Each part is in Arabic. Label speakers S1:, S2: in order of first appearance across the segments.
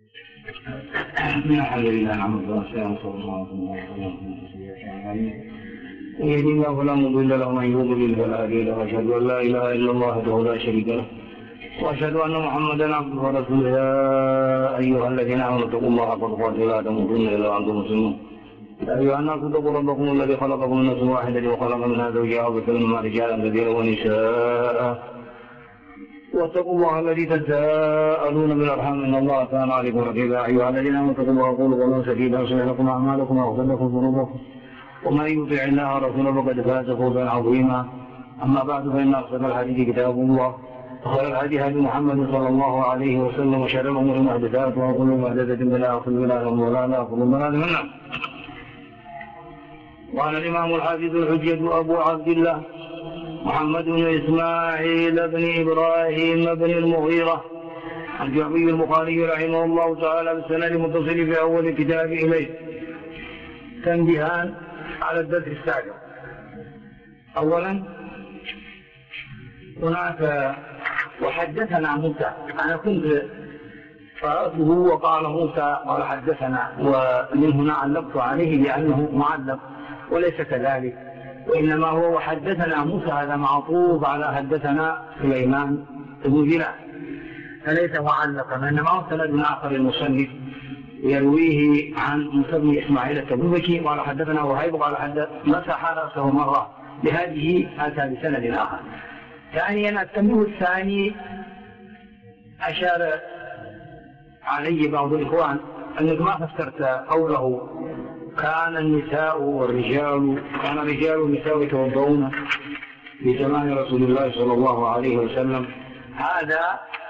S1: الحمد لله نحمده ونستعينه يهدي الله فلا مضل له ومن يضلل فلا هادي له واشهد ان لا اله الا الله وحده لا شريك له واشهد ان محمدا عبده ورسوله يا ايها الذين امنوا اتقوا الله حق تقاته لا تموتن الا وانتم مسلمون يا ايها الناس اتقوا ربكم الذي خلقكم من نفس واحده وخلق منها زوجها وبث منهما رجالا كثيرا ونساء واتقوا الله الذي تساءلون بالارحام ان الله كان عليكم رقيبا يا ايها الذين امنوا اتقوا الله وقولوا قولا سديدا يصلح لكم اعمالكم ويغفر لكم ذنوبكم ومن يطع الله ورسوله فقد فاز فوزا عظيما. اما بعد فان اصدق الحديث كتاب الله وخير الهدي هدي محمد صلى الله عليه وسلم وشر الامور محدثاتها وكل محدثه بدعه وكل بدعه ضلاله وكل ضلاله في النار. قال الامام الحافظ الحجه ابو عبد الله محمد بن إسماعيل بن إبراهيم بن المغيرة الجعفي البخاري رحمه الله تعالى بالسند المتصل في أول كتاب إليه تنبيهان على الدرس السابق. أولا هناك وحدثنا موسى، أنا كنت قرأته وقال موسى قال حدثنا، ومن هنا علقت عليه لأنه معلق وليس كذلك، وإنما هو وحدثنا موسى هذا معطوف على حدثنا سليمان بن بلال فليس معلقا، إنما هو سند آخر المصنف يرويه عن موسى بن إسماعيل التبوذكي قال حدثنا وهيب قال مسح رأسه مرة، بهذه أتى بسند آخر. ثانيا التنبيه الثاني أشار علي بعض الإخوان أنك ما فسرت قوله كان النساء والرجال كان الرجال والنساء يتوضؤون في زمان رسول الله صلى الله عليه وسلم. هذا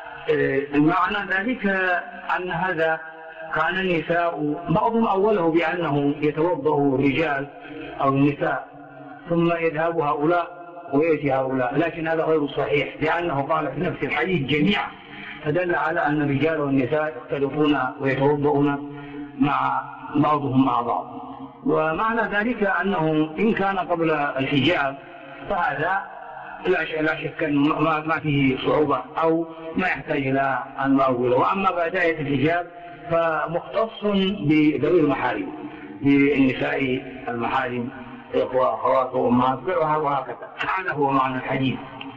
S1: المعنى ذلك أن هذا كان النساء بعضهم أوله بأنه يتوضأ الرجال أو النساء ثم يذهب هؤلاء ويأتي هؤلاء، لكن هذا غير صحيح لأنه قال في نفس الحديث جميعا، فدل على أن الرجال والنساء يختلفون ويتوضؤون مع بعضهم مع بعض. ومعنى ذلك أنه إن كان قبل الحجاب فهذا لا شك أنه ما فيه صعوبة أو ما يحتاج إلى أن نقوله، وأما بعد آية الحجاب فمختص بذوي المحارم، بالنساء المحارم إخوة أخوات وأمهات وهكذا. هذا هو معنى الحديث.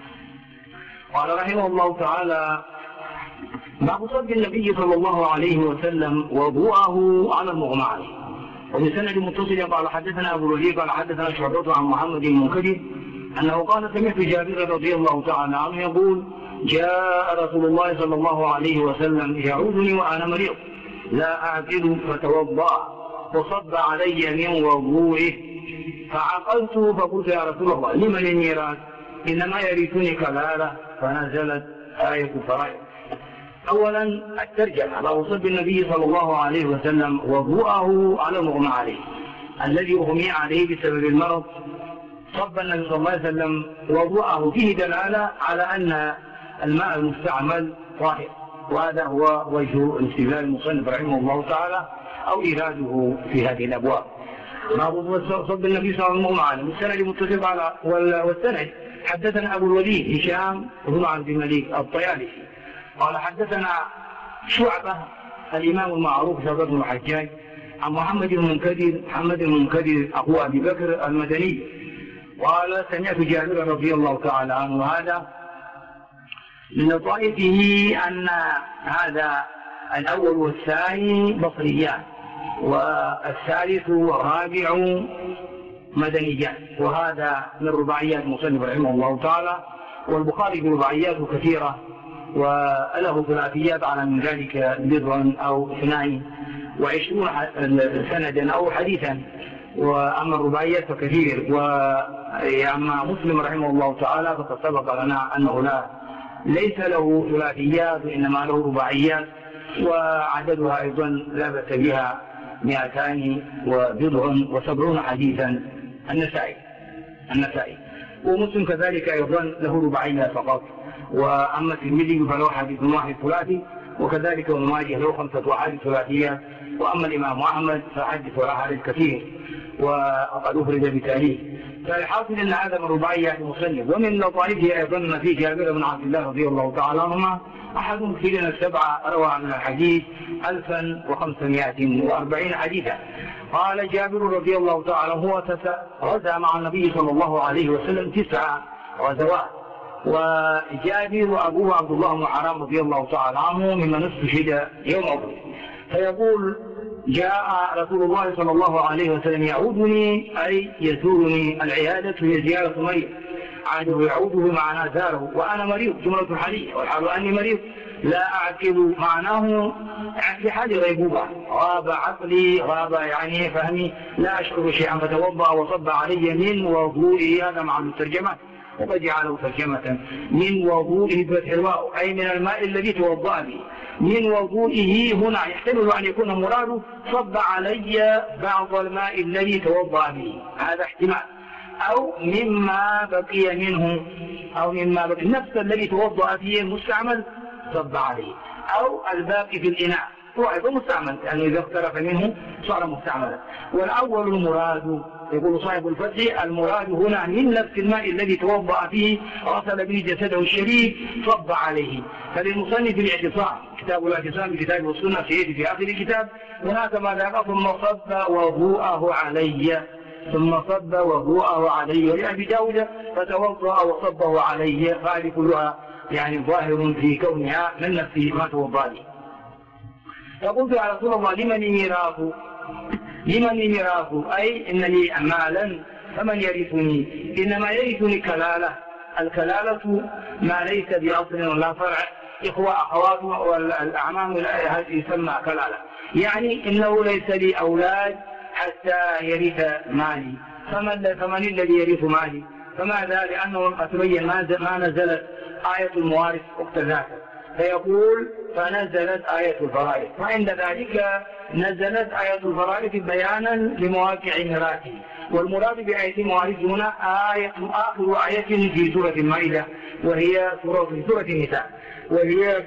S1: قال رحمه الله تعالى باب صب النبي صلى الله عليه وسلم وضوءه على المغمى عليه. وبسند متصل قال حدثنا ابو الوليد قال حدثنا شعبة عن محمد بن منكدر انه قال سمعت جابر رضي الله تعالى عنه يقول جاء رسول الله صلى الله عليه وسلم يعودني وانا مريض لا اعقل فتوضا وصب علي من وضوئه فعقلت فقلت يا رسول الله لمن الميراث انما يرثني كلاله فنزلت آية الفرائض. أولا الترجمة باب صب النبي صلى الله عليه وسلم وضوءه على المغمى عليه الذي أغمي عليه بسبب المرض. صب النبي صلى الله عليه وسلم وضوءه فيه دلالة على أن الماء المستعمل طاهر، وهذا هو وجه الاستدلال المصنف رحمه الله تعالى أو إيراده في هذه الأبواب. باب صب النبي صلى الله عليه وسلم المغمى عليه السند متصل على والسند حدثنا أبو الوليد هشام بن عبد الملك الطيالسي قال حدثنا شعبة الإمام المعروف شعبة بن الحجاج عن محمد بن منكدر أخو أبي بكر المدني قال سمعت جابر رضي الله تعالى عنه هذا لطائفه أن هذا الأول والثاني بصريان والثالث والرابع مدنيان، وهذا من رباعيات المصنف رحمه الله تعالى، والبخاري برباعياته كثيرة وله ثلاثيات على من ذلك بضع أو 22 سندا أو حديثا، وأما الرباعيات فكثير. وأما مسلم رحمه الله تعالى فقد سبق لنا أنه ليس له ثلاثيات وإنما له رباعيات، وعددها أيضا لا بأس بها 270 حديثا النسائي، ومسلم كذلك أيضا له رباعيات فقط. وأما الترمذي فله حديث واحد ثلاثي، وكذلك ابن ماجه له 5 أحاديث ثلاثيات، وأما الإمام أحمد فحدث وأحاديث كثير. وقد أفرد بتاريخ. فالحاصل أن هذا من رباعيات المصنف. ومن لطائفه أيضا ما في جابر بن عبد الله رضي الله تعالى عنهما أحد المكثرين السبعة روى عن الحديث 1540 حديثا. قال جابر رضي الله تعالى هو غزا مع النبي صلى الله عليه وسلم 9 غزوات. وجابر وأبوه عبد الله بن حرام رضي الله تعالى عنه ممن استشهد يوم أحد. فيقول جاء رسول الله صلى الله عليه وسلم يعودني أي يزورني، العيادة هي زيارة مريض، عاده يعوده معناه زاره، وأنا مريض جملة حالية، والحال أني مريض لا أعقل معناه في حال غيبوبة، غاب عقلي غاب يعني فهمي لا أشعر شيئا، فتوضأ وصب علي من وضوئه، هذا مع الترجمة وقد جعله ترجمة من وضوئه بفتح الواو أي من الماء الذي توضأ به، من وضوئه هنا يحتمل أن يكون مراده صب علي بعض الماء الذي توضأ به، هذا احتمال، أو مما بقي منه، أو مما بقي نفس الذي توضأ فيه المستعمل صب عليه، أو الباقي في الإناء هو أيضا مستعمل، يعني إذا اختلف منه صار مستعملا. والأول المراد يقول صاحب الفتح المراد هنا من نفس الماء الذي توضأ فيه غسل به جسده الشريف صب عليه. فللمصنف الاعتصام كتاب الاعتصام بكتاب والسنة في آخر الكتاب هناك ما ذاك ثم صب وضوءه علي، ثم صب وضوءه علي، ولأبي داود فتوضأ وصبه علي، فهذه كلها يعني ظاهر في كونها من نفس ما توضأ به. فقلت يا رسول الله لمن ميراث أي إن لي مالا فمن يرثني؟ إنما يرثني كلالة، الكلالة ما ليس بأصل ولا فرع، إخوة أخوات والأعمام يسمى كلالة، يعني إنه ليس لي أولاد حتى يرث مالي، فمن الذي يرث مالي؟ فماذا؟ لأنه قد تبين ما نزلت آية الموارث وقت ذاك، فيقول فنزلت آية الفرائض، وعند ذلك نزلت آية الفرائض بيانا لمواقع ميراثه. والمراد بآية الموارث هنا آخر آية في سورة المائدة، وهي سورة النساء، وهي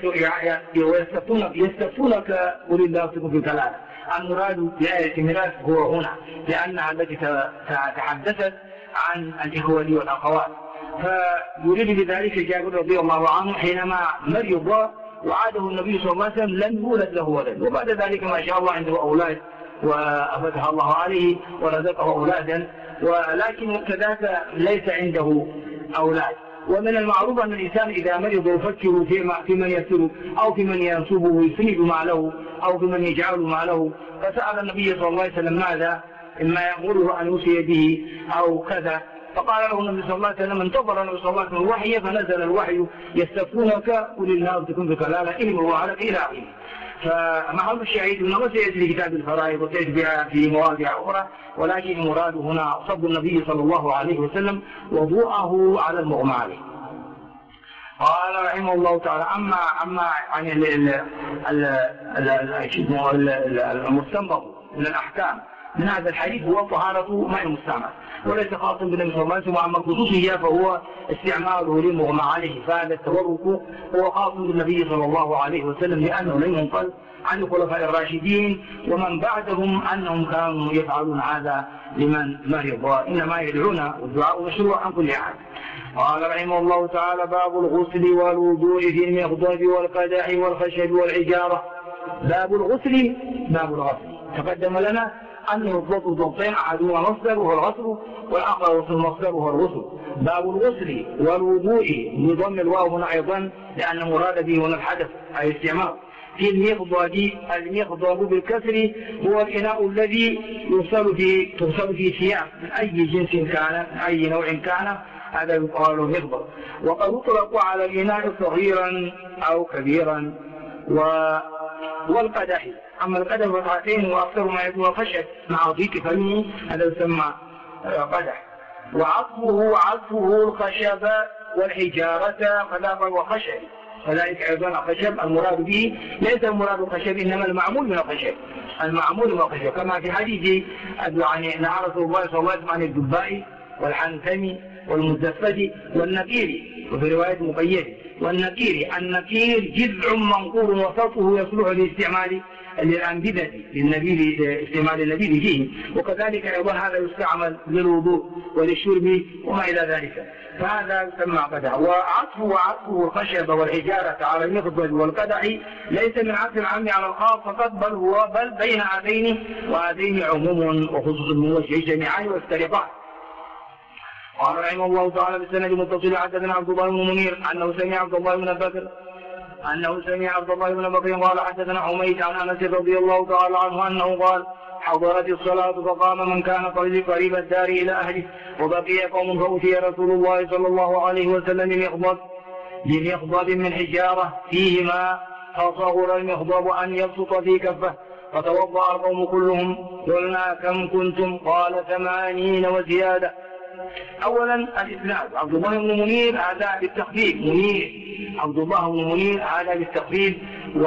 S1: يستفتونك قل الله يفتيكم في الكلالة. المراد بآية الميراث هو هنا لأنها التي تحدثت عن الإخوة والأخوات. فيريد بذلك جابر رضي الله عنه حينما مرض وعاده النبي صلى الله عليه وسلم لم يولد له ولد، وبعد ذلك ما شاء الله عنده أولاد وفتح الله عليه ورزقه أولادا، ولكن كذاك ليس عنده أولاد. ومن المعروف أن الإنسان إذا مرض يفكر في من يسره أو في من ينصبه ويسند ماله أو في من يجعل ماله، فسأل النبي صلى الله عليه وسلم ماذا؟ إما يأمره أن يوصي به أو كذا، فقال له النبي صلى الله عليه وسلم انتظر النبي صلى الله عليه وسلم الوحي، فنزل الوحي يستفتونك قل الله يفتيكم في كلالة إن الله عليك إلى آخره. فمحل الشهيد انه سيأتي في كتاب الفرائض وسيأتي بها في مواضع أخرى، ولكن المراد هنا صب النبي صلى الله عليه وسلم وضوءه على المغمى عليه. قال رحمه الله تعالى أما عن المستنبط من الأحكام من هذا الحديث هو طهارة ماء المستعمل، وليس خاصا بالنبي صلى الله عليه وسلم، وأما خصوصه فهو استعماله للمغمى عليه، فهذا التورك هو خاص بالنبي صلى الله عليه وسلم، لأنه لم ينقل عن الخلفاء الراشدين ومن بعدهم أنهم كانوا يفعلون هذا لمن مرض، إنما يدعون والدعاء مشروع عن كل أحد. قال رحمه الله تعالى باب الغسل والوضوء في المخضب والقدح والخشب والعجارة. باب الغسل باب الغسل تقدم لنا أنه الضبط ضبطين، أحدهما مصدر وهو الغسل والآخر المصدر وهو الغسل. باب الغسل والوضوء بضم الواو هنا أيضا لأن مراد به هنا الحدث أي استعمال. في المخضب بالكسر هو الإناء الذي تغسل فيه ثياب من أي جنس كان من أي نوع كان، هذا يقال مخضب. وقد يطلق على الإناء صغيرا أو كبيرا. والقدح، أما القدح فتحتين وأكثر ما يكون خشب مع ضيق فمه، هذا يسمى قدح. وعطفه الخشب والحجارة فلا وخشب، فذلك أيضا الخشب المراد به ليس المراد الخشب إنما المعمول من الخشب، المعمول من الخشب، كما في حديث يعني نهى رسول الله صلى الله عليه وسلم عن الدباء والحنثم والمزفت والنقير، وفي رواية مقيد. النكير جذع منقور وسطه يصلح لاستعمال للأنبذة استعمال النبيذ فيه، وكذلك أيضا هذا يستعمل للوضوء وللشرب وما إلى ذلك، فهذا يسمى قدح. وعطفه الخشب والحجارة على المخضب والقدح ليس من عطف العام على الخاص فقط، بل بين هذين وهذين عموم وخصوص من وجه جميعان وافترقان. قال رحمه الله تعالى بالسند المتصل حدثنا عبد الله بن منير أنه سمع عبد الله بن بكر قال حدثنا حميد عن أنس رضي الله تعالى عنه أنه قال حضرت الصلاة فقام من كان قريب الدار إلى أهله وبقي قوم فأتي رسول الله صلى الله عليه وسلم بمخضب من حجارة فيه ماء فصغر المخضب أن يبسط في كفه فتوضأ القوم كلهم. قلنا كم كنتم؟ قال 80 وزيادة. أولا الإسناد عبد الله بن منير هذا بالتخفيف عبد الله بن منير هذا بالتخفيف،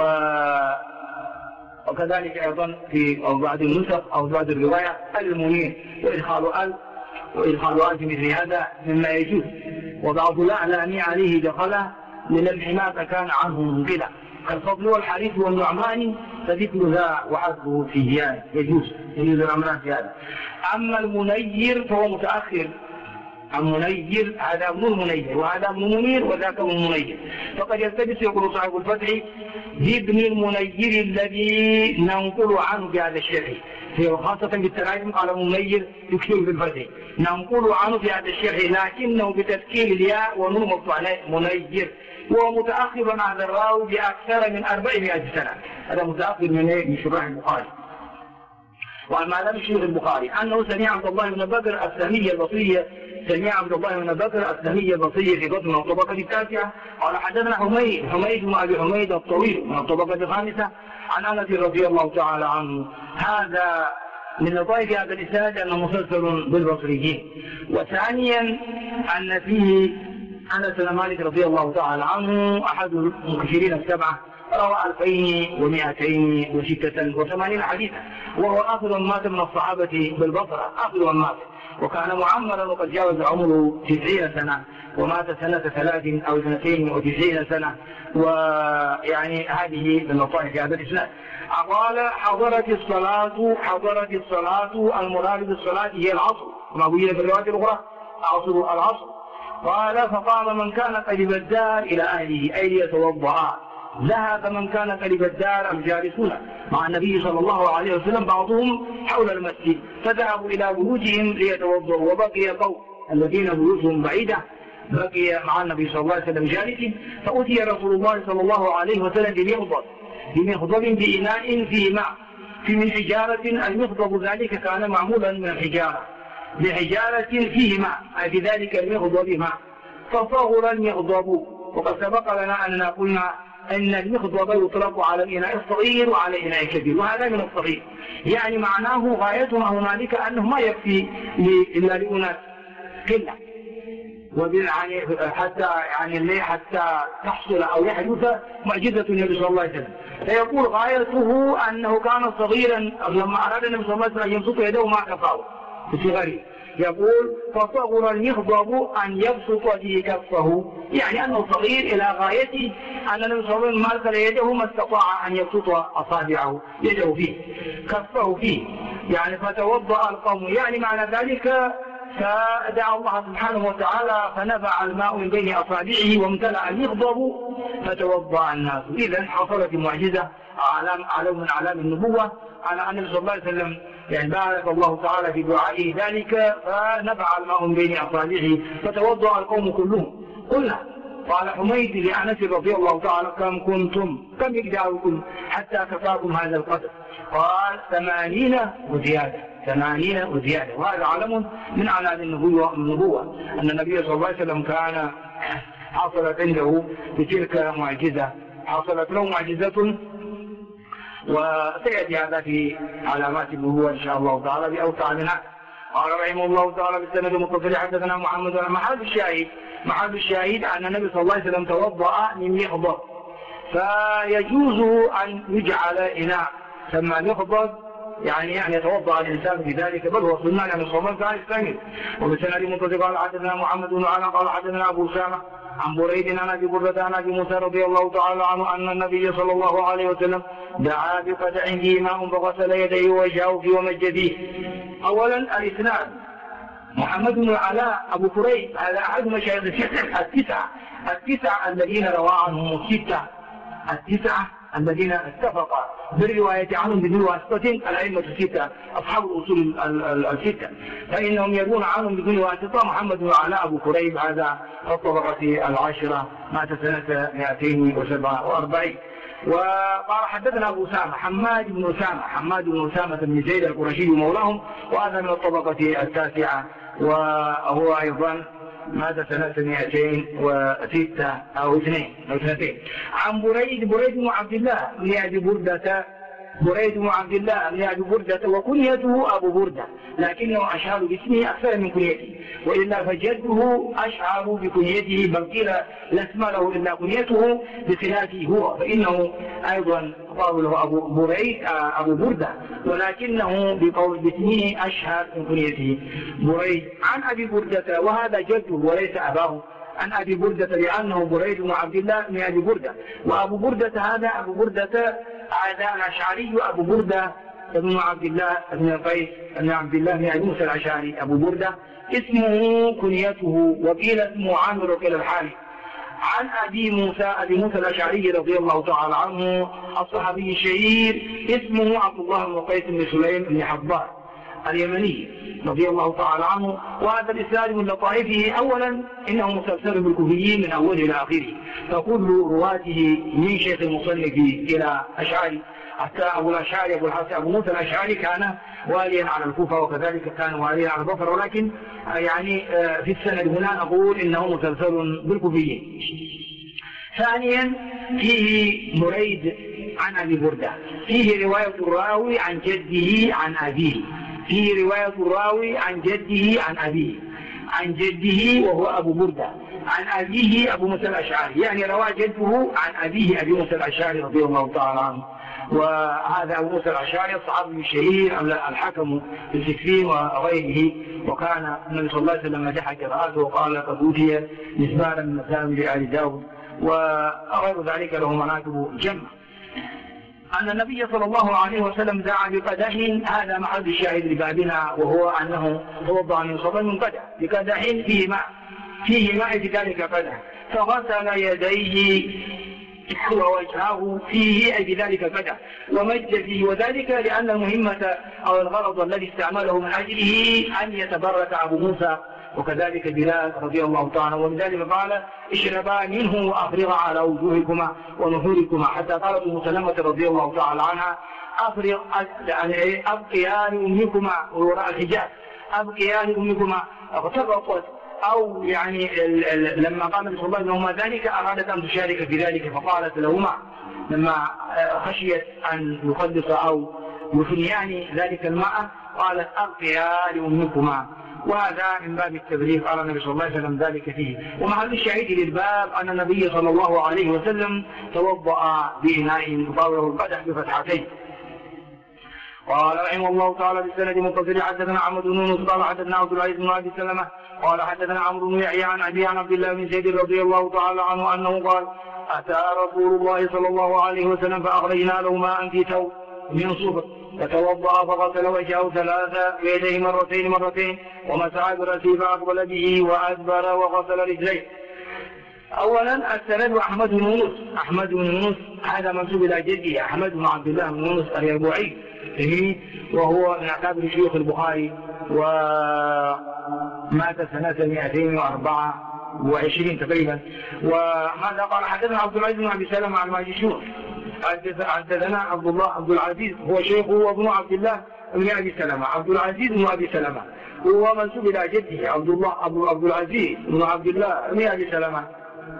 S1: وكذلك أيضا في بعض النسخ أو بعض الرواية المنير وإدخال أل في مثل هذا مما يجوز، وبعض الأعلام عليه دخله للمح ما كان عنه منقلا كالفضل والحريث والنعمان، فذكر ذا وحذفه فيه يجوز الأمران في هذا. أما المنير فهو متأخر، المنير هذا ابن المنير وهذا ابن منير وذاك ابن المنير، فقد يلتبس يقول صاحب الفتح بابن المنير الذي ننقل عنه بهذا الشرح، خاصة بالتراجم قال منير يكتب بالفتح، ننقل عنه بهذا الشرح لكنه بتسكين الياء ونون مفتوحة منير، وهو متأخر عن هذا الراوي بأكثر من 400 سنة. هذا متأخر من شراح البخاري. وما لم يشير البخاري أنه سمع عبد الله بن بكر السهمي البصري في بطن الطبقة التاسعة قال حدثنا حميد بن أبي حميد الطويل من الطبقة الخامسة عن أنس رضي الله تعالى عنه. هذا من لطائف هذا الإسناد أنه مسلسل بالبصريين. وثانيا أن فيه أنس بن مالك رضي الله تعالى عنه أحد المكثرين السبعة، روى 2286 حديثا، وهو آخر من مات من الصحابة بالبصرة، آخر من مات، وكان معمرا وقد جاوز عمره 90 سنة ومات سنة 3 أو 92 سنة. ويعني هذه من لطائف هذا الإسناد. قال حضرت الصلاة المراد بالصلاة هي العصر، وما قيل في الروايات الأخرى العصر. قال فقام من كان قريب الدار إلى أهله أي ليتوضأ. ذهب من كان قريب الدار الجالسون مع النبي صلى الله عليه وسلم بعضهم حول المسجد فذهبوا إلى بيوتهم ليتوضأوا، وبقي قوم الذين بيوتهم بعيدة بقي مع النبي صلى الله عليه وسلم جالسين. فأتي رسول الله صلى الله عليه وسلم بمخضب بإناء فيه ماء من حجارة. المخضب ذلك كان معمولا من الحجارة بحجارة فيه ماء، أي في ذلك المخضب ماء فصغر المخضب. وقد سبق لنا أننا قلنا أن المخضب يطلق على الإناء الصغير وعلى الإناء الكبير، وهذا من الصغير، يعني معناه غاية ما هنالك أنه ما يكفي إلا لأناس قلة، حتى تحصل أو يحدث معجزة النبي صلى الله عليه وسلم. فيقول غايته أنه كان صغيرا لما أراد النبي صلى الله عليه وسلم أن يبسط يده ما كفاه في صغره. يقول فصغر المخضب أن يبسط به كفه، يعني أنه صغير إلى غايته أن النبي صلى الله عليه وسلم ما أرسل يده ما استطاع أن يبسط أصابعه يده فيه كفه فيه، يعني فتوضأ القوم، يعني معنى ذلك فدعا الله سبحانه وتعالى فنبع الماء من بين أصابعه وامتلأ المخضب فتوضأ الناس. إذن حصلت المعجزة علم من أعلام النبوة على أن النبي صلى الله عليه وسلم يعني بارك الله تعالى في دعائه ذلك فنبع الماء من بين أصابعه فتوضأ القوم كلهم. قلنا قال حميد لأنس رضي الله تعالى كم مقداركم حتى كفاكم هذا القدر؟ قال 80 وزيادة. وهذا علم من أعلام النبوة أن النبي صلى الله عليه وسلم كان حصلت عنده بتلك معجزة، حصلت له معجزة، وسيأتي هذا في علامات النبوة إن شاء الله تعالى بأوسع منها. قال رحمه الله تعالى بالسند المتصل حدثنا محمد بن محل الشاهد أن النبي صلى الله عليه وسلم توضأ من مخضب، فيجوز أن يجعل إناء ثم مخضب يعني يتوضأ الإنسان بذلك، بل هو سنة يعني صلى الله عليه وسلم. وبالسند المتصل قال حدثنا محمد بن علاء قال حدثنا أبو أسامة عن بريد عن أبي بردة عن أبي موسى رضي الله تعالى عنه أن النبي صلى الله عليه وسلم دعا بقدح فيه ماء فغسل يديه ووجهه فيه ومج فيه. أولا الإسناد محمد بن العلاء أبو كريب هذا أحد مشايخ التسعة الذين روى عنهم التسعة الذين اتفق بالرواية عنهم بدون واسطة الأئمة الستة أصحاب الأصول الستة، فإنهم يروون عنهم بدون واسطة. محمد بن العلاء أبو كريب هذا الطبقة العاشرة مات سنة 247. وقال حدثنا أبو أسامة حماد بن أسامة بن زيد القرشي مولاهم، وهذا من الطبقة التاسعة، وهو أيضا مات سنة 206 أو 2. عن بريد بن عبد الله بن أبي بردة وكنيته أبو بردة، لكنه أشهر باسمه أكثر من كنيته، وإلا فجده أشهر بكنيته، بل قيل لا اسم له إلا كنيته بخلافه هو، فإنه أيضا قوله أبو بردة، ولكنه بقول باسمه أشهر من كنيته بريد عن أبي بردة، وهذا جده وليس أباه، عن أبي بردة، لأنه بريد بن عبد الله من أبي بردة، وأبو بردة هذا الأشعري أبو بردة بن عبد الله بن قيس بن عبد الله بن أبي موسى الأشعري أبو بردة اسمه كنيته، وقيل اسمه عامر وقيل الحارث. عن أبي موسى الأشعري رضي الله تعالى عنه الصحابي الشهير اسمه عبد الله بن قيس بن سليم بن حبار اليمني رضي الله تعالى عنه. وهذا الإسناد من لطائفه أولا إنه مسلسل بالكوفيين من أوله إلى آخره، فكل رواته من شيخ المصنف إلى أشعري، حتى أبو الأشعري أبو موسى الأشعري كان واليا على الكوفة، وكذلك كان واليا على البصره، ولكن يعني في السند هنا نقول إنه مسلسل بالكوفيين. ثانيا فيه بريد عن أبي بردة، فيه رواية الراوي عن جده عن أبيه، فيه رواية الراوي عن جده عن أبيه، عن جده وهو أبو بردة، عن أبيه أبو موسى الأشعري، يعني روى جده عن أبيه أبي موسى الأشعري رضي الله تعالى عنه. وهذا أبو موسى الأشعري الصحابي الشهير الحكم في السكين وغيره، وكان النبي صلى الله عليه وسلم مدح قراءته وقال قد أوتي مسبارا من مسامر آل داود، وغير ذلك له مناكب جمة. أن النبي صلى الله عليه وسلم دعا بقدح، هذا محل الشاهد لبابنا، وهو أنه توضأ من صبا من قدح، بقدح فيه ماء في ذلك قدح، فغسل يديه ووجهه فيه أي بذلك قدح ومج فيه، وذلك لأن المهمة أو الغرض الذي استعمله من أجله أن يتبرك أبو موسى وكذلك بلال رضي الله تعالى، ولذلك قال اشربا منه وأفرغا على وجوهكما ونحوركما، حتى قالت أم سلمة رضي الله تعالى عنها أفرغ يعني أبقيا لأمكما وراء الحجاب، أبقيا لأمكما، اغتبطت أو يعني لما قام النبي صلى الله عليه وسلم ذلك أرادت أن تشارك في ذلك، فقالت لهما لما خشيت أن يقدس أو يفنيان ذلك الماء قالت أبقيا لأمكما، وهذا من باب التبرير قال النبي صلى الله عليه وسلم ذلك فيه. ومحل الشاهد للباب أن النبي صلى الله عليه وسلم توضأ بإناء يطاوله القدح بفتحتين. قال رحمه الله تعالى بالسند متصل حدثنا عمرو بن يونس قال حدثنا عبد العزيز بن ابي سلمة قال حدثنا عمرو بن يحيى عن ابي عن عبد الله بن زيد رضي الله تعالى عنه انه قال اتى رسول الله صلى الله عليه وسلم فاخرجنا له ماء في ثوب من صبر فتوضا فغسل وجهه ثلاثا ويديه مرتين ومسح براسه فاقبل به وادبر وغسل رجليه. اولا السند احمد بن يونس هذا منسوب الى جده احمد بن عبد الله بن يونس اليربوعي، وهو من أكابر شيوخ البخاري، ومات سنة 224 تقريبا. وهذا قال حدثنا عبد العزيز بن أبي سلمة عن الماجشون، حدثنا عبد العزيز هو شيخه وابن عبد الله بن أبي سلمة، عبد العزيز بن أبي سلمة هو منسوب إلى جده عبد العزيز بن عبد الله بن أبي سلمة.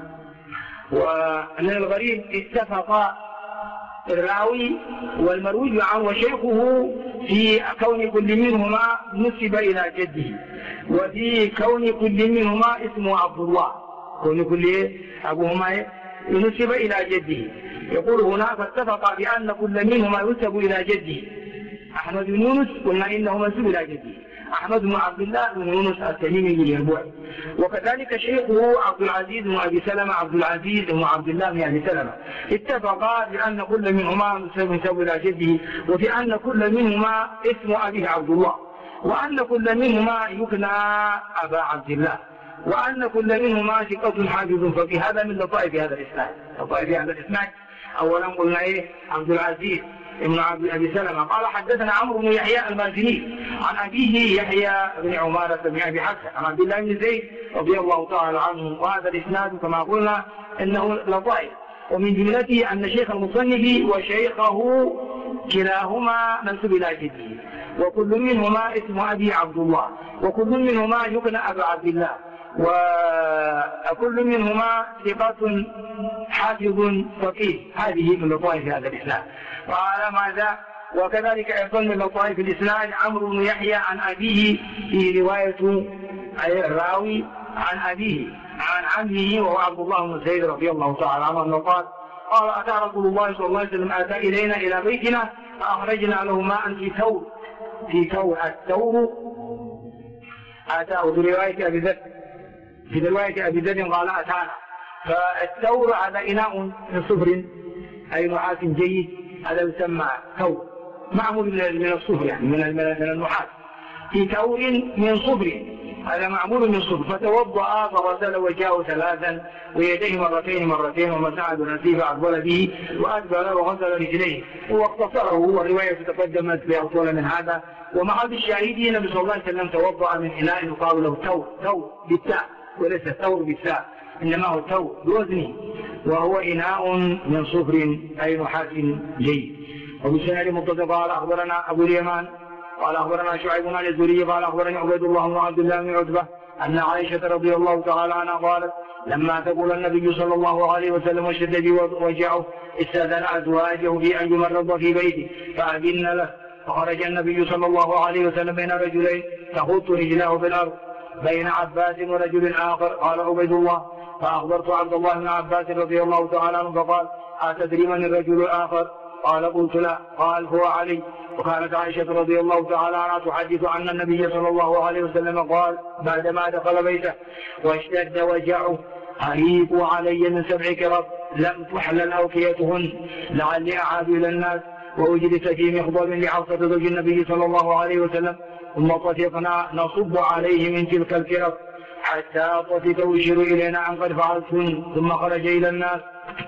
S1: ومن الغريب اتفق الراوي والمروي عنه وشيخه في كون كل منهما نسب إلى جده، وفي كون كل منهما اسمه عبد الله، كون كل أبوهما نسب إلى جده. يقول هنا فاتفق بأن كل منهما ينسب إلى جده. أحمد بن يونس قلنا إنه منسوب إلى جده، أحمد بن عبد الله بن يونس التميمي اليربوعي. وكذلك شيخه عبد العزيز بن أبي سلمة عبد العزيز بن عبد الله بن أبي سلمة، اتفقا بأن كل منهما ينسب إلى جده، وفي أن كل منهما اسم أبيه عبد الله، وأن كل منهما يكنى أبا عبد الله، وأن كل منهما ثقة حافظ فقيه. هذا من لطائف هذا الإسناد. لطائف هذا الإسناد أولا قلنا عبد العزيز ابن أبي سلمة قال حدثنا عمرو بن يحيى المازني عن أبيه يحيى بن عمارة بن أبي حسن عن عبد الله بن زيد رضي الله تعالى عنه. وهذا الإسناد كما قلنا إنه لطائف، ومن جملته أن شيخ المصنف وشيخه كلاهما منسوب إلى جده، وكل منهما اسم أبي عبد الله، وكل منهما يكنى أبا عبد الله، وكل منهما ثقة حافظ فقيه. هذه من لطائف هذا الإسناد. وعلى ماذا؟ وكذلك أيضا من لطائف الإسناد عمرو بن يحيى عن أبيه في رواية الراوي عن أبيه عن عمه وهو عبد الله بن زيد رضي الله تعالى عنه أنه قال أتى رسول الله صلى الله عليه وسلم أتى إلينا إلى بيتنا فأخرجنا له ماء في ثور الثور أتاه في رواية أبي ذر، في رواية أبي ذر قال أتانا. فالثور هذا إناء من صفر أي نحاس جيد، هذا يسمى ثور معمول من الصفر يعني من النحاس، في ثور من صفر هذا معمول من صفر. فتوضأ فغسل وجهه ثلاثا ويديه مرتين ومسح بنسيب أقبل به وأدبر وغسل رجليه واقتصره. والرواية تقدمت بأطول من هذا. ومحل الشاهدين النبي صلى الله عليه وسلم توضأ من إناء يقال له ثور بالتاء وليس الثور بالتاء، إنما هو ثور بوزنه، وهو إناء من صفر أي نحاس جيد. وبسند متصل قال أخبرنا أبو اليمان قال أخبرنا شعيب عن الزهري قال أخبرني عبيد الله بن عبد الله بن عتبة أن عائشة رضي الله تعالى عنها قالت لما تقول النبي صلى الله عليه وسلم وشد بي وجعه استأذن أزواجه في أن يمرض في بيته فأذن له، فخرج النبي صلى الله عليه وسلم بين رجلين تخط رجلاه في الأرض بين عباس ورجل آخر. قال عبيد الله فأخبرت عبد الله بن عباس رضي الله تعالى عنه فقال أتدري من الرجل الآخر؟ قال قلت لا. قال هو علي. وكانت عائشة رضي الله تعالى عنها تحدث أن النبي صلى الله عليه وسلم قال بعدما دخل بيته واشتد وجعه أريق علي من 7 كرب لم تحلل أوكيتهن لعلي أعاد إلى الناس وأجلس في مخضب لحفصة زوج النبي صلى الله عليه وسلم ثم طفقنا نصب عليه من تلك الكرب حتى طفق يشير إلينا أن قد فعلتن ثم خرج إلى الناس.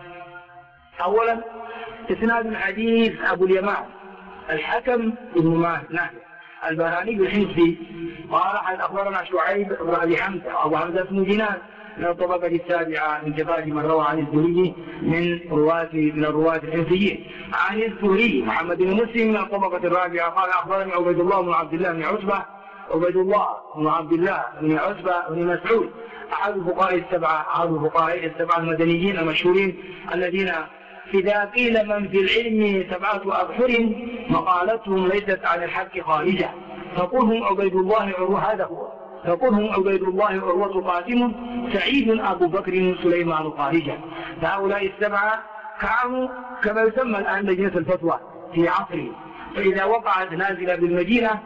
S1: أولا إسناد الحديث أبو اليمان الحكم بن نافع البهراني الحمصي قال أخبرنا شعيب بن أبي حمزة أبو حمزة بن دينار من الطبقة السابعة من كبار من روى عن الزهري من الرواة الحمصيين عن الزهري محمد بن مسلم من الطبقة الرابعة قال أخبرني عبيد الله بن عبد الله بن عتبة عبيد الله بن عبد الله بن عتبة بن مسعود أحد الفقهاء السبعة المدنيين المشهورين الذين إذا قيل من في العلم 7 أبحر مقالتهم ليست عن الحق خارجة فقلهم عبيد الله عروة هذا هو فقلهم عبيد الله عروة قاسم سعيد أبو بكر سليمان خارجة. فهؤلاء 7 كانوا كما يسمى الآن لجنة الفتوى في عصره، فإذا وقعت نازلة بالمدينة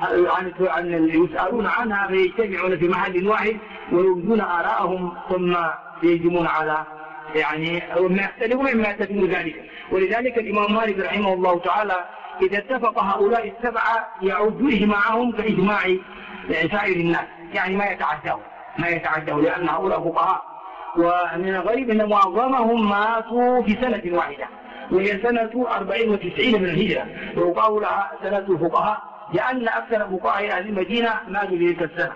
S1: يسألون عنها فيجتمعون في محل واحد ويبدون آراءهم ثم يجمون على وما يختلفون مما يتفق ذلك. ولذلك الإمام مالك رحمه الله تعالى إذا اتفق هؤلاء 7 يعد إجماعهم كإجماع سائر الناس، يعني ما يتعدوا لأن هؤلاء فقهاء. ومن الغريب أن معظمهم ماتوا في سنة واحدة وهي سنة 94 من الهجرة، ويقال لها سنة الفقهاء لأن أكثر فقهاء أهل المدينة ماتوا في تلك السنة.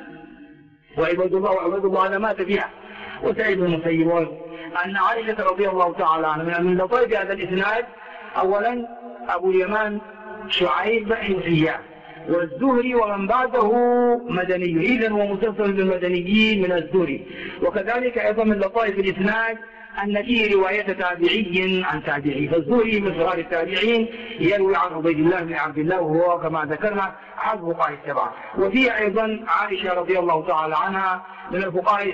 S1: وعبيد الله هذا مات فيها. وسعيد بن المسيب أن عائشة رضي الله تعالى عنها من لطائف هذا الإسناد أولا أبو اليمان شعيب حمصي والزهري ومن بعده مدني، إذن هو مسلسل بالمدنيين من الزهري. وكذلك أيضا من لطائف الإسناد أن فيه رواية تابعي عن تابعي، فالزهري من صغار التابعين يروي عن عبيد الله بن عبد الله وهو كما ذكرنا أحد الفقهاء 7. وفيه أيضا عائشة رضي الله تعالى عنها من الفقهاء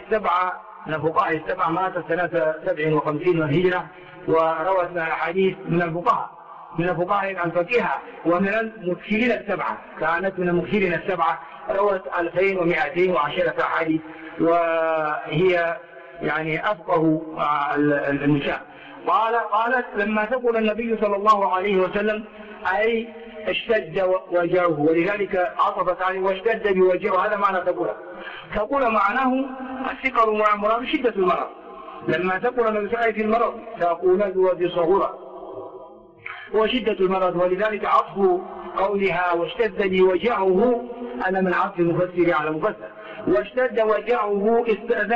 S1: 7 ماتت سنة 57 من الهجرة وروت لها الحديث من الفقهاء من الفقهاء الفقيهة ومن المكثرين السبعة، كانت من المكثرين السبعة، روت 2210 حديث، وهي يعني أفقه النساء. قالت لما ثقل النبي صلى الله عليه وسلم أي اشتد وجهه، ولذلك عطفت عليه واشتد بوجهه، هذا معنى ثقل معناه الثقل والمرض شدة المرض. لما ثقل النبي صلى الله عليه وسلم في المرض ثقل بصغرة وشدة المرض، ولذلك عطف قولها واشتد لي وجعه أنا من عطف المفسر على المفسر. واشتد وجعه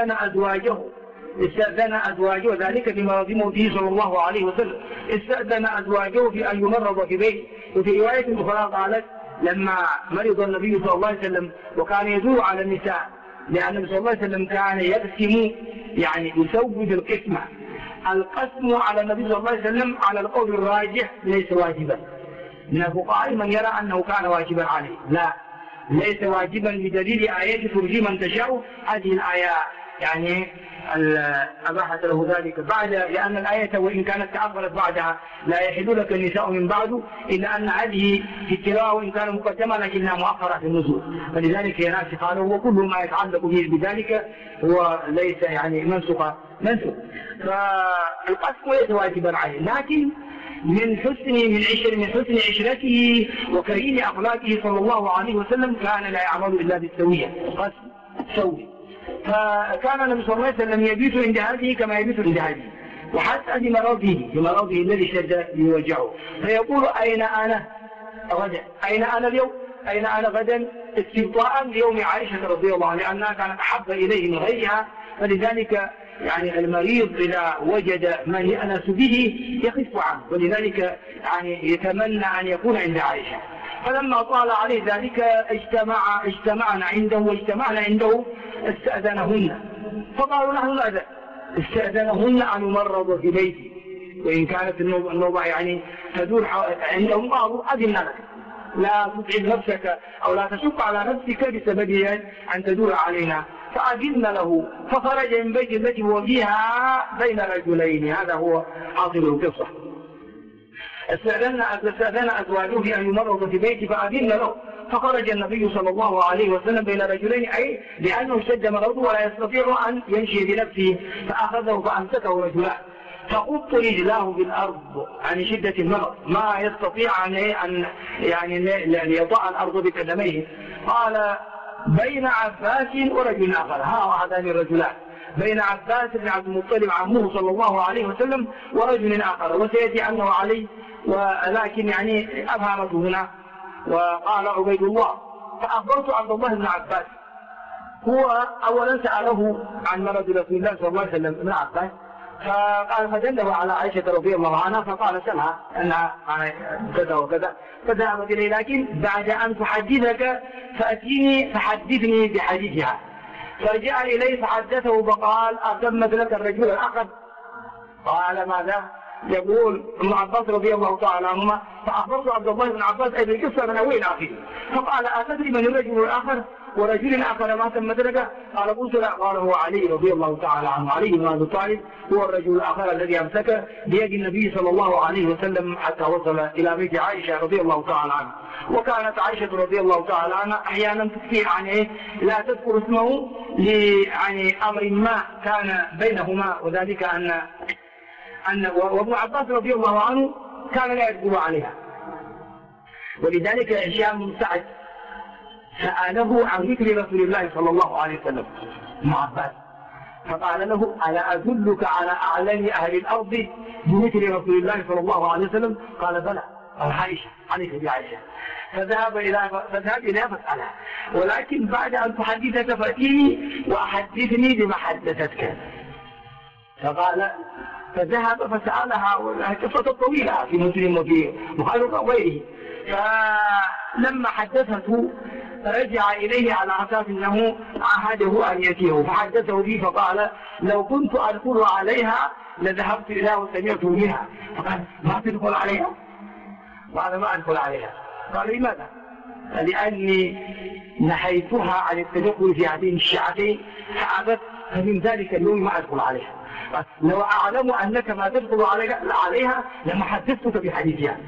S1: استأذن أزواجه ذلك في مرض موته صلى الله عليه وسلم، استأذن أزواجه في أن يمرض في بيته. وفي رواية أخرى قالت لما مرض النبي صلى الله عليه وسلم وكان يدور على النساء، لأن النبي صلى الله عليه وسلم كان يقسم يعني يسود القسمة. القسم على النبي صلى الله عليه وسلم على القول الراجح ليس واجبا، من الفقهاء من يرى أنه كان واجبا عليه، لا ليس واجبا بدليل آيات ترجي من تشاء. هذه الآية يعني أباحت له ذلك بعد، لأن الآية وإن كانت تعبرت بعدها لا يحل لك النساء من بعد، إلا أن هذه في التلاوة وإن كان مقدمة لكنها مؤخرة في النزول، فلذلك هي ناسخة وكل ما يتعلق به بذلك هو ليس يعني منسوخ. فالقسم ليس واجبا عليه، لكن من حسن عشرته وكريم أخلاقه صلى الله عليه وسلم كان لا يعمل إلا بالسوية، القسم سوي. فكان النبي صلى الله عليه وسلم يبيت عند هذه كما يبيت عند هذه، وحتى لمرضه الذي اشتد بوجعه، فيقول أين أنا غدا، أين أنا اليوم، أين أنا غدا، استبطاء ليوم عائشة رضي الله عنها لأنها كانت أحب إليه من غيرها. فلذلك يعني المريض إذا وجد من يأنس به يخف عنه، ولذلك يعني يتمنى أن يكون عند عائشة. فلما طال عليه ذلك اجتمعنا عنده استأذنهن، فقالوا نحن نأذن، استأذنهن أن يمرض في بيتي، وإن كانت النوبة يعني تدور عندهم قالوا أذن لك، لا تتعب نفسك أو لا تشق على نفسك بسبب أن تدور علينا. فأذن له فخرج من بيت التي هو فيها بين رجلين. هذا هو حاصل القصة. استأذن أزواجه في أن يمرض في بيته فأذن له، فخرج النبي صلى الله عليه وسلم بين رجلين، أي لأنه اشتد مرضه ولا يستطيع أن يمشي بنفسه، فأخذه فأمسكه رجلان فقط رجلاه بالأرض عن شدة المرض، ما يستطيع أن يضع الأرض بقدميه. قال بين عباس ورجل آخر، هذان الرجلان بين عباس بن عبد المطلب عمه صلى الله عليه وسلم ورجل آخر، وسيأتي أنه عليه، ولكن يعني أبهمته هنا. وقال عبيد الله فأخبرت عبد الله بن عباس، هو أولا سأله عن مرض رسول الله صلى الله عليه وسلم ابن عباس، فقال فدله على عائشة رضي الله عنها، فقال سلها أنها كذا وكذا، فذهبت إليه، لكن بعد أن تحدثك فأتيني فحدثني بحديثها. فرجع إليه فحدثه فقال أتمت لك الرجل الآخر؟ قال ماذا؟ يقول ابن عباس رضي الله تعالى عنهما فأخبرت عبد الله بن عباس أي بالقصة من أول آخر، فقال أتدري من الرجل الآخر ورجل آخر ما تمت لك؟ قال قلت لا. قال هو علي رضي الله تعالى عنه، علي بن أبي طالب هو الرجل الآخر الذي أمسك بيد النبي صلى الله عليه وسلم حتى وصل إلى بيت عائشة رضي الله تعالى عنها. وكانت عائشة رضي الله تعالى عنها أحيانا تكفي عن لا تذكر اسمه لعن أمر ما كان بينهما، وذلك وابن عباس رضي الله عنه كان لا يدخل عليها. ولذلك هشام بن سعد سأله عن ذكر رسول الله صلى الله عليه وسلم ابن عباس، فقال له ألا أدلك على أعلم أهل الأرض بذكر رسول الله صلى الله عليه وسلم؟ قال بلى. قال عائشة، عليك بعائشة. فذهب إليها فسألها، ولكن بعد أن تحدثك فأتيني وأحدثني بما حدثتك. فذهب فسألها، قصة طويلة في مسلم وفي بخاري وغيره. فلما حدثته رجع إليه على أساس أنه عهده أن يأتيه، فحدثه فيه فقال لو كنت أدخل عليها لذهبت إليها وسمعت منها. فقال ما تدخل عليها؟ قال ما أدخل عليها. قال لماذا؟ لأني نحيتها عن التدخل في هذين الشيعتين فأبت، فمن ذلك اليوم ما أدخل عليها. لو أعلم أنك ما تدخل عليها لما حدثتك بحديثها.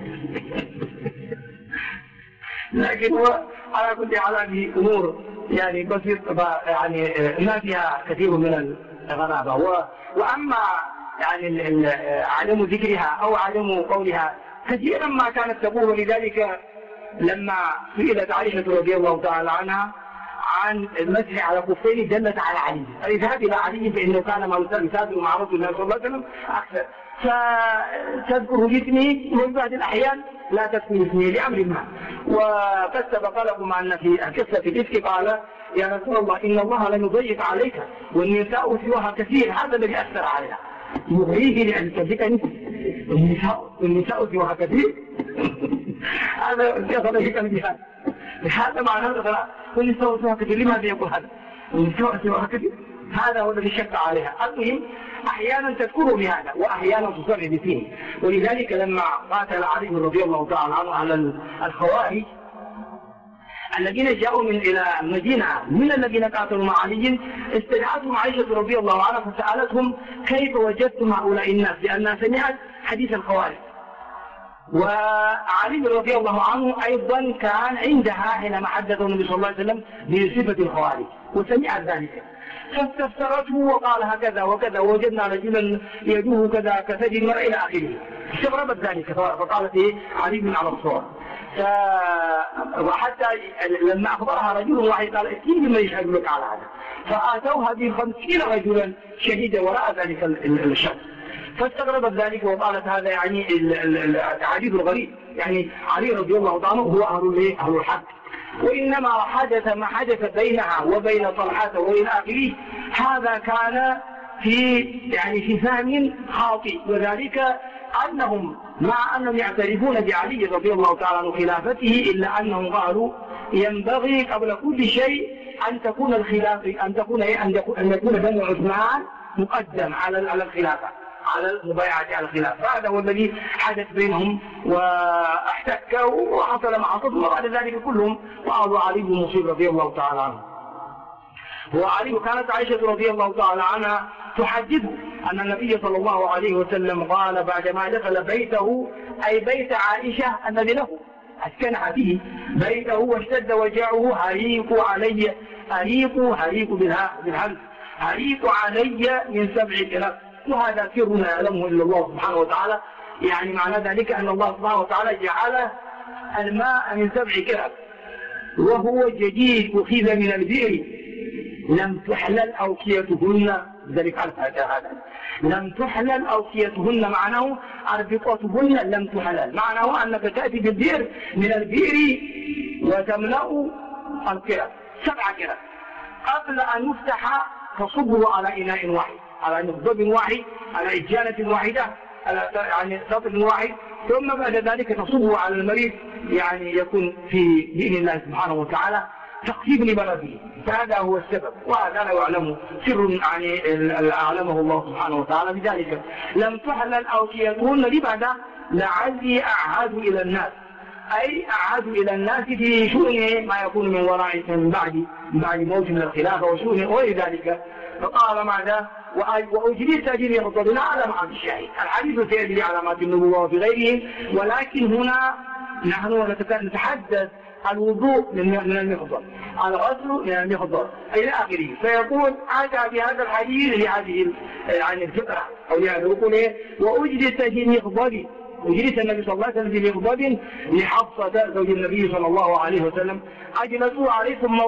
S1: لكن هو على كل حال هذه أمور يعني بسيطة، يعني ما فيها كثير من الغرابة. وأما يعني عدم ذكرها أو عدم قولها كثيرا ما كانت تقول، ولذلك لما سئلت عائشة رضي الله تعالى عنها عن المسح على خفين دلت على علي، فاذهب إلى علي فإنه كان ما يسافر مع رسول الله صلى الله عليه وسلم أكثر، فتذكر جسمي وفي بعض الأحيان لا تذكر اسمي لأمر ما. وقد سبق لكم أن في قصة الإفك قال يا رسول الله إن الله لم يضيق عليك والنساء سواها كثير، هذا الذي أثر عليها يغريه لأن تبديك النساء سواها كثير. هذا يخلق الجهاد، هذا معنى هذا والنساء سواها كثير. لماذا يقول هذا النساء سواها كثير؟ هذا هو الذي شك عليها. المهم أحيانا تذكره بهذا وأحيانا تصرح بفيه. ولذلك لما قاتل علي رضي الله تعالى عنه على الخوارج الذين جاءوا إلى المدينة من الذين قاتلوا مع علي، استدعتهم عائشة رضي الله عنها فسألتهم كيف وجدتم هؤلاء الناس، لأنها سمعت حديث الخوارج. وعلي رضي الله عنه أيضا كان عندها حينما حدث النبي صلى الله عليه وسلم بصفة الخوارج وسمعت ذلك، فاستفسرته وقال هكذا وكذا وجدنا رجلا يدوه كذا كثدي المرء إلى آخره. استغربت ذلك فقالت علي بن على الصور. وحتى لما أخبرها رجل واحد قال ائتيني بما يشهد لك على هذا، فآتوها ب50 رجلا شهيدا وراء ذلك الشخص. فاستغربت ذلك وقالت هذا يعني الحديث الغريب، يعني علي رضي الله عنه هو أهل الحق، وإنما حدث ما حدث بينها وبين طلحة وإلى آخره هذا كان في فهم خاطئ، وذلك أنهم مع أنهم يعترفون بعلي رضي الله تعالى عنه خلافته إلا أنهم قالوا ينبغي قبل كل شيء أن تكون الخلافة أن يكون بنو عثمان مقدم على الخلافة، على المبايعة على الخلافة. هذا هو الذي حدث بينهم واحتكوا وحصل مع صدر، وبعد ذلك كلهم وقالوا علي بن مصيب رضي الله تعالى عنه. وعلي كانت عائشة رضي الله تعالى عنها تحدث أن النبي صلى الله عليه وسلم قال بعدما دخل بيته أي بيت عائشة الذي له أسكنها فيه بيته واشتد وجعه هريق علي، هريق بالهمس، هريق علي من 7 كلاب. وهذا سر لا يعلمه إلا الله سبحانه وتعالى، يعني معنى ذلك أن الله سبحانه وتعالى جعل الماء من 7 كلاب وهو جديد أخذ من البئر لم تحلل أوكيتهن، ذلك عرف هذا لم تحلل أوكيتهن معناه أربطتهن لم تحلل، معناه أنك تأتي بالبئر من البئر وتملأ الكلاب 7 كلاب قبل أن يفتح تصبه على إناء واحد، على نقضب واحد، على إجانة واحدة، على يعني سطل واحد، ثم بعد ذلك تصبه على المريض، يعني يكون في دين الله سبحانه وتعالى تقسيم لمرضه. فهذا هو السبب، وهذا لا يعلم سر يعني أعلمه الله سبحانه وتعالى. بذلك لم تحلل أوكيتهن لماذا؟ لعلي أعهد إلى الناس، أي أعهد إلى الناس في شؤون ما يكون من وراء من بعد موت من الخلافة وشؤون غير ذلك. فقال ماذا؟ وأجري تأجير يخطبنا على معاد الشاهد. الحديث سيجري علامات النبوة وفي غيره، ولكن هنا نحن نتحدث الوضوء من المخضر، الغسل من المخضر إلى آخره. فيقول أتى بهذا الحديث لهذه يعني الفكرة أو لهذا يقول وأجري تأجير يخطبي، وجلس النبي صلى الله عليه وسلم في مغضب لحفصة زوج النبي صلى الله عليه وسلم، أجلسوا عليه ثم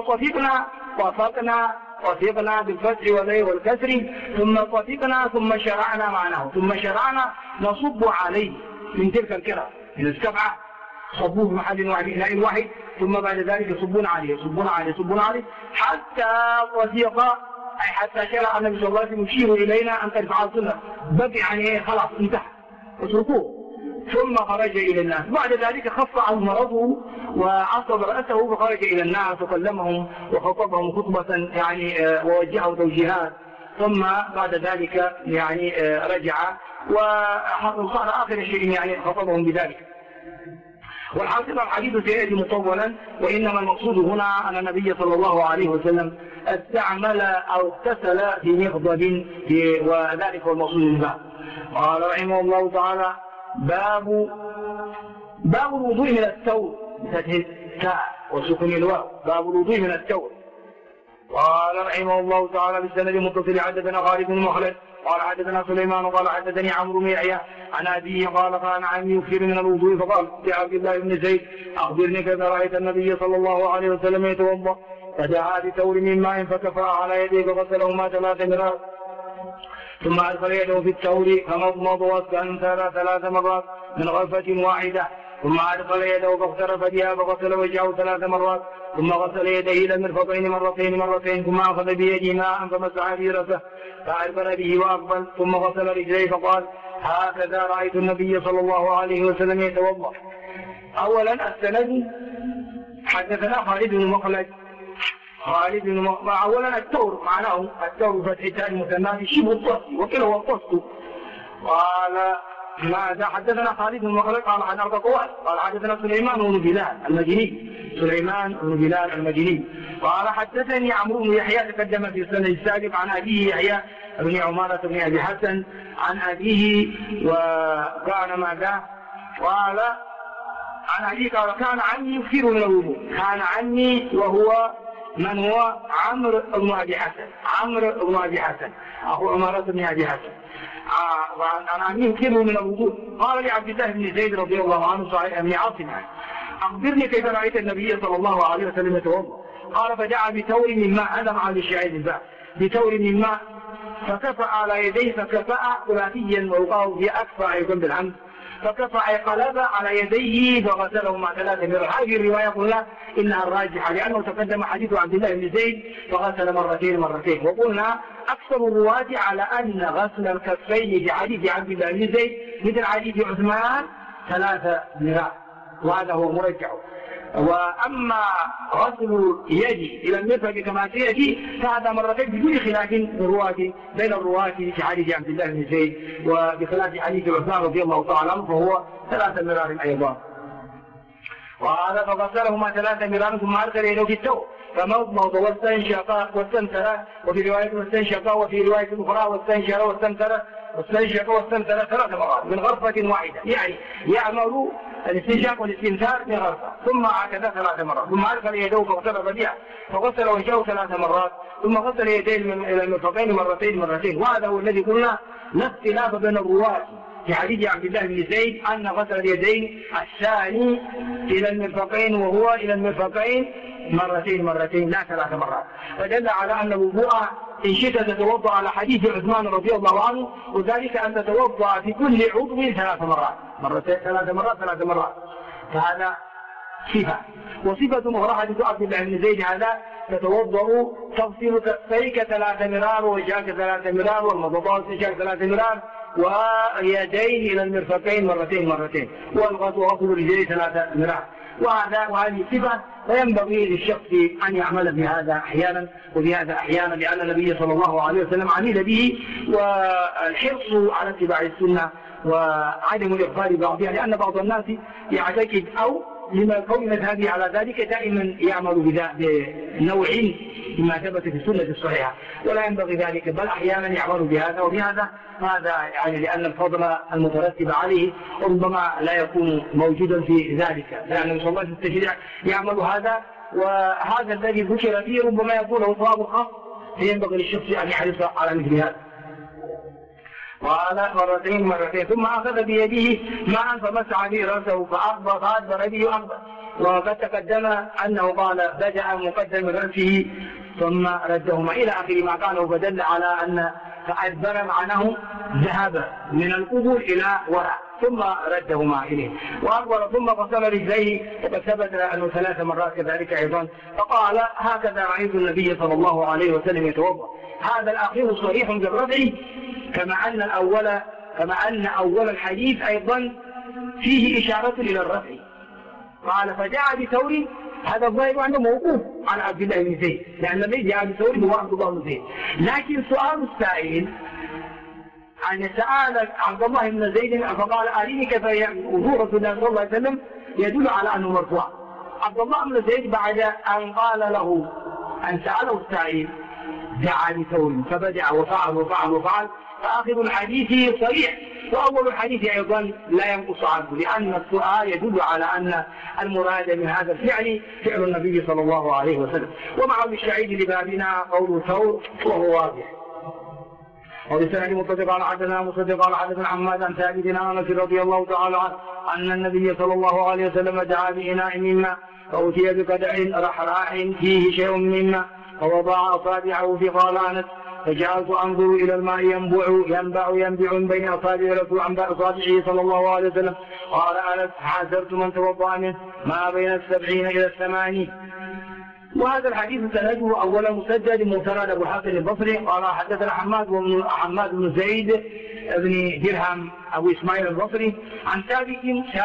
S1: طفقنا بالفتح والكسر، ثم طفقنا ثم شرعنا معناه، ثم شرعنا نصب عليه من تلك الكرة من 7 صبوه في محل واحد إناء واحد، ثم بعد ذلك يصبون عليه حتى طفق، أي حتى شرع النبي صلى الله عليه وسلم يشير إلينا أن ترفع السنة بقي يعني خلاص انتهى اتركوه، ثم خرج إلى الناس. بعد ذلك خف عن مرضه وعصب رأسه فخرج إلى الناس وكلمهم وخطبهم خطبة يعني ووجههم توجيهات، ثم بعد ذلك يعني رجع وصار آخر شيء يعني خطبهم بذلك. والحاصل الحديث سيأتي مطولا، وإنما المقصود هنا أن النبي صلى الله عليه وسلم استعمل أو اغتسل في مخضب، وذلك هو المقصود منه. قال رحمه الله تعالى: باب الوضوء من الثور بفتح التاء وسكون الواو، باب الوضوء من الثور. قال رحمه الله تعالى: بالسند المتصل حدثنا خالد بن مخلد قال حدثنا سليمان قال حدثني عمرو بن يحيى عن أبيه قال: كان عمي يكثر من الوضوء فقال لعبد الله بن زيد: أخبرني كيف رأيت النبي صلى الله عليه وسلم يتوضأ؟ فدعا بثور من ماء فكفأ على يديه فغسلهما 3 مرات، ثم أدخل يده في الثور فمضمض واستنثر 3 مرات من غرفة واحدة، ثم أدخل يده فاغترف بها فغسل وجهه 3 مرات، ثم غسل يديه إلى المرفقين مرتين، ثم أخذ بيده ماء فمسح به رأسه فأدبر به وأقبل، ثم غسل رجليه فقال: هكذا رأيت النبي صلى الله عليه وسلم يتوضأ. أولا السند حدثنا خالد بن مخلد. أولا الثور معناه الثور فتح التاء المثنى شبه الطست وكله هو الطست. قال: ماذا حدثنا خالد بن مخلد قال عن القطوات قال حدثنا سليمان بن بلال المديني قال حدثني عمرو بن يحيى تقدم في السنة السابق عن أبيه يحيى بن عمارة بن أبي حسن عن أبيه، وكان ماذا قال عن أبيه قال: كان عمي يكثر من الوضوء. كان عمي وهو من هو عمرو بن أبي حسن أخو عمارة بن أبي حسن. عن عمي يكثر من الوضوء. قال لعبد الله بن زيد رضي الله عنه صحيح بن عاصم: أخبرني كيف رأيت النبي صلى الله عليه وسلم يتوضأ؟ قال: فدعا بثور من ماء، هذا مع الشعير الباء، بثور من ماء فكفأ على يديه، فكفأ ثلاثيا ويقال في أكفأ أيضا بالعمد، فكفأ قلب على يديه فغسلهما 3 مرات. هذه الرواية قلنا إنها الراجحة لأنه تقدم حديث عبد الله بن زيد فغسل مرتين، وقلنا أكثر الرواة على أن غسل الكفين في حديث عبد الله بن زيد مثل حديث عثمان 3 مرات، وهذا هو مرجح. وأما غسل يدي إلى المرفق كما سيأتي فهذا مرتين بدون خلاف بين الرواة في حديث عبد الله بن زيد، وبخلاف حديث عثمان رضي الله تعالى عنه فهو 3 مرات أيضا. وهذا فغسلهما 3 مرات ثم أدخل يده في الثوب فمضمض واستنشق واستنثر، وفي رواية واستنشق، وفي رواية أخرى واستنشق واستنثر 3 مرات من غرفة واحدة، يعني يعمل الاستنشاق والاستنثار من غرفة، ثم هكذا 3 مرات، ثم أدخل يده فاغترف بها فغسل وجهه 3 مرات، ثم غسل يديه إلى المرفقين مرتين. وهذا هو الذي قلنا لا اختلاف بين الرواة في حديث عبد الله بن زيد أن غسل اليدين الثاني إلى المرفقين وهو إلى المرفقين مرتين لا 3 مرات، فدل على أن الوضوء إن شئت تتوضأ على حديث عثمان رضي الله عنه، وذلك أن تتوضأ في كل عضو 3 مرات، 3 مرات، فهذا صفة. وصفة أخرى حديث عبد الله بن زيد هذا: تتوضأ تغسل كفيك 3 مرار ووجهك 3 مرار والمضمضة والاستنشاق 3 مرار ويدين إلى المرفقين مرتين، والغسل الرجلين 3 مرار. وهذه صفة فينبغي للشخص أن يعمل بهذا أحيانا وبهذا أحيانا، لأن النبي صلى الله عليه وسلم عمل به. والحرص على اتباع السنة وعدم الإغفال بعضها، لأن بعض الناس يعتقد أو لما كون مذهبي على ذلك دائما يعمل بنوع مما ثبت في السنة الصحيحة، ولا ينبغي ذلك، بل أحيانا يعمل بهذا وبهذا، هذا يعني لأن الفضل المترتب عليه ربما لا يكون موجودا في ذلك، لأن صلى الله عليه وسلم يعمل هذا، وهذا الذي ذكر فيه ربما يكون له ثواب خاص، فينبغي للشخص أن يحرص على مثل هذا. قال مرتين ثم أخذ بيده ماء فمسح به رأسه فأدبر به وأقبل. وقد تقدم أنه قال بدأ مقدم رأسه ثم ردهما إلى آخر ما قاله، فدل على أن فأدبر معناه ذهب من القبول إلى وراء ثم ردهما إليه وأقبل، ثم غسل رجليه، وقد ثبت أنه 3 مرات كذلك أيضا. فقال: هكذا رأيت النبي صلى الله عليه وسلم يتوضأ. هذا الأخير صريح بالرفع، كما أن أول الحديث أيضا فيه إشارة إلى الرفع. قال: فجاء بثور، هذا الظاهر عنده موقوف على عبد الله بن زيد، لأن الذي جاء بثور هو عبد الله بن زيد. لكن سؤال السائل أن سأل عبد الله بن زيد فقال: أريني كيف وضوء رسول الله صلى الله عليه وسلم، يدل على أنه مرفوع. عبد الله بن زيد بعد أن قال له أن سأله السائل دعا لثور فبدع وفعل فآخر الحديث صريح، وأول الحديث أيضا لا ينقص عنه، لأن السؤال يدل على أن المراد من هذا الفعل فعل النبي صلى الله عليه وسلم. ومع الشهيد لبابنا قول ثور وهو واضح. وبسند مصدق قال حدثنا حماد عن ثابت عن انس رضي الله تعالى عنه ان النبي صلى الله عليه وسلم دعا بإناء من ماء فأتي بقدح رحراح فيه شيء من ماء فوضع أصابعه في قال انس فجعلت انظر الى الماء ينبع من بين اصابع رسول عن اصابعه صلى الله عليه وسلم. قال انس حاسبت من توضا منه ما بين 70 إلى 80. وهذا الحديث سنده اولا مسدد مسند ابو الحسن البصري قال حدثنا حماد بن زيد بن درهم ابو اسماعيل البصري عن ثابت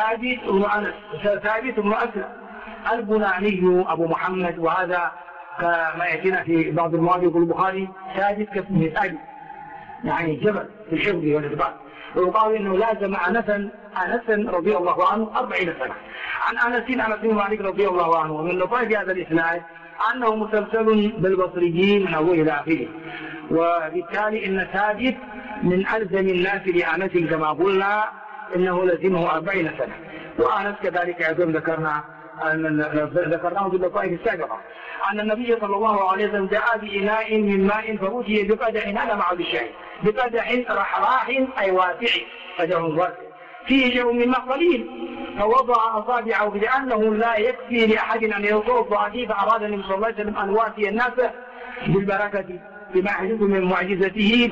S1: بن اسلم البناني ابو محمد، وهذا كما يأتينا في بعض المواضيع يقول البخاري ثابت كاسمه ثابت يعني جبل في الحفظ والإثبات. ويقال انه لازم انس رضي الله عنه 40 سنة. عن انس بن مالك رضي الله عنه. ومن لطائف هذا الاسناد انه مسلسل بالبصريين من اول الى اخره، وبالتالي ان ثابت من الزم الناس لانس كما قلنا انه لزمه 40 سنة. وانس كذلك ايضا ذكرناه في اللطائف السابقة أن النبي صلى الله عليه وسلم دعا بإناء من ماء فأتي بقدح، هذا مع الشاهد، بقدح رحراح أي واسع، قدح واسع فيه شيء من ماء قليل فوضع أصابعه لأنه لا يكفي لأحد أن يتوضأ فيه، فأراد النبي صلى الله عليه وسلم أن يواسي الناس بالبركة بما يحدث من معجزته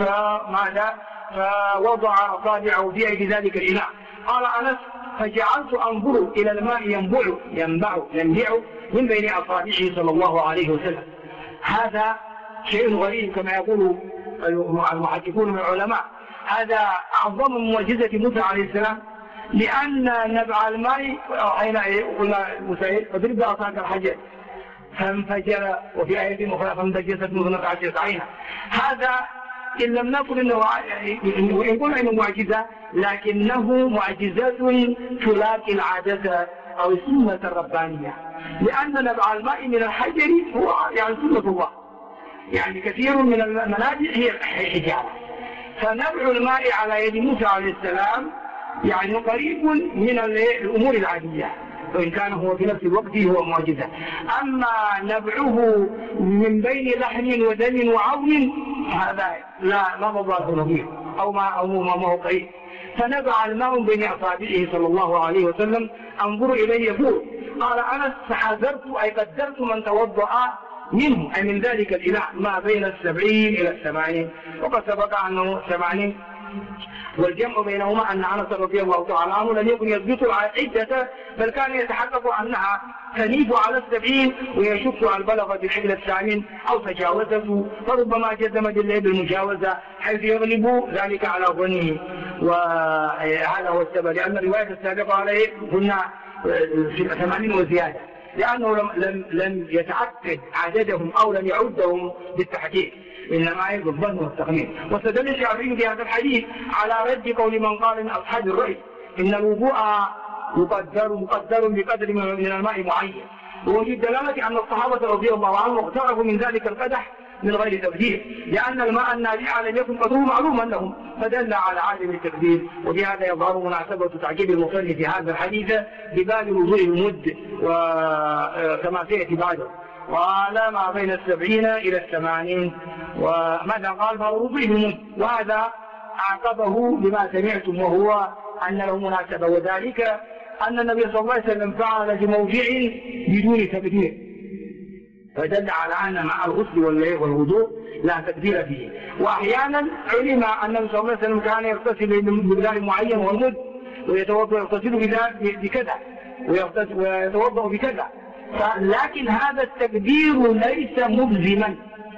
S1: فوضع أصابعه في ذلك الإناء. قال أنس فجعلت أنظر إلى الماء ينبع من بين أصابعه صلى الله عليه وسلم. هذا شيء غريب كما يقول المحققون من العلماء، هذا أعظم معجزة موسى عليه السلام، لأن نبع الماء حين قلنا موسى فضرب بأصابع الحجر فانفجر، وفي آية أخرى فانبجست من 12 عينا. هذا إن لم نقل إنه وإن قلنا إنه معجزة لكنه معجزات تلاقي العادة أو السنة الربانية، لأن نبع الماء من الحجر هو يعني سنة الله، يعني كثير من المنابع هي الحجارة، فنبع الماء على يد موسى عليه السلام يعني قريب من الأمور العادية، وإن كان هو في نفس الوقت هو معجزة. أما نبعه من بين لحم ودم وعظم هذا لا مضى نظير أو ما هو قريب. فنبع الماء بين أصابعه صلى الله عليه وسلم أنظر إليه يقول قال أنا حذرت أي قدرت من توضأ منه أي من ذلك الإناء ما بين 70 إلى 80، وقد سبق أنه 80، والجمع بينهما أن أنس رضي الله تعالى عنه لم يكن يضبط العدة، بل كان يتحقق أنها تنيب على 70 ويشك على البلغة الحجر 80 أو تجاوزته، فربما جزم بالمجاوزة حيث يغلب ذلك على ظنه. وهذا هو السبب، لأن الرواية السابقة عليه قلنا 80 وزيادة، لأنه لم يتعقد عددهم أو لم يعدهم بالتحقيق، إنما يجب الظن والتخمين. واستدل الشافعي في هذا الحديث على رد قول من قال من أصحاب الرأي إن الوضوء مقدر بقدر من الماء معين، ووجد دلالة أن الصحابة رضي الله عنهم اقتربوا من ذلك القدح من غير تبديل، لأن الماء النابع لم يكن قدره معلوما لهم، فدل على عدم التبديل. وبهذا يظهر مناسبة تعجيب المصنف في هذا الحديث بباب وضوء المد، وكما سيأتي بعده قال ما بين 70 إلى 80. وماذا قال؟ فوضوء المد، وهذا أعقبه بما سمعتم وهو أن له مناسبة، وذلك أن النبي صلى الله عليه وسلم فعل بموضع بدون تبديل، فدل على أن مع الغسل والوضوء لا تبديل فيه. وأحيانا علم أن النبي صلى الله عليه وسلم كان يغتسل بمقدار معين والمد ويغتسل بكذا ويتوضأ بكذا، لكن هذا التقدير ليس ملزما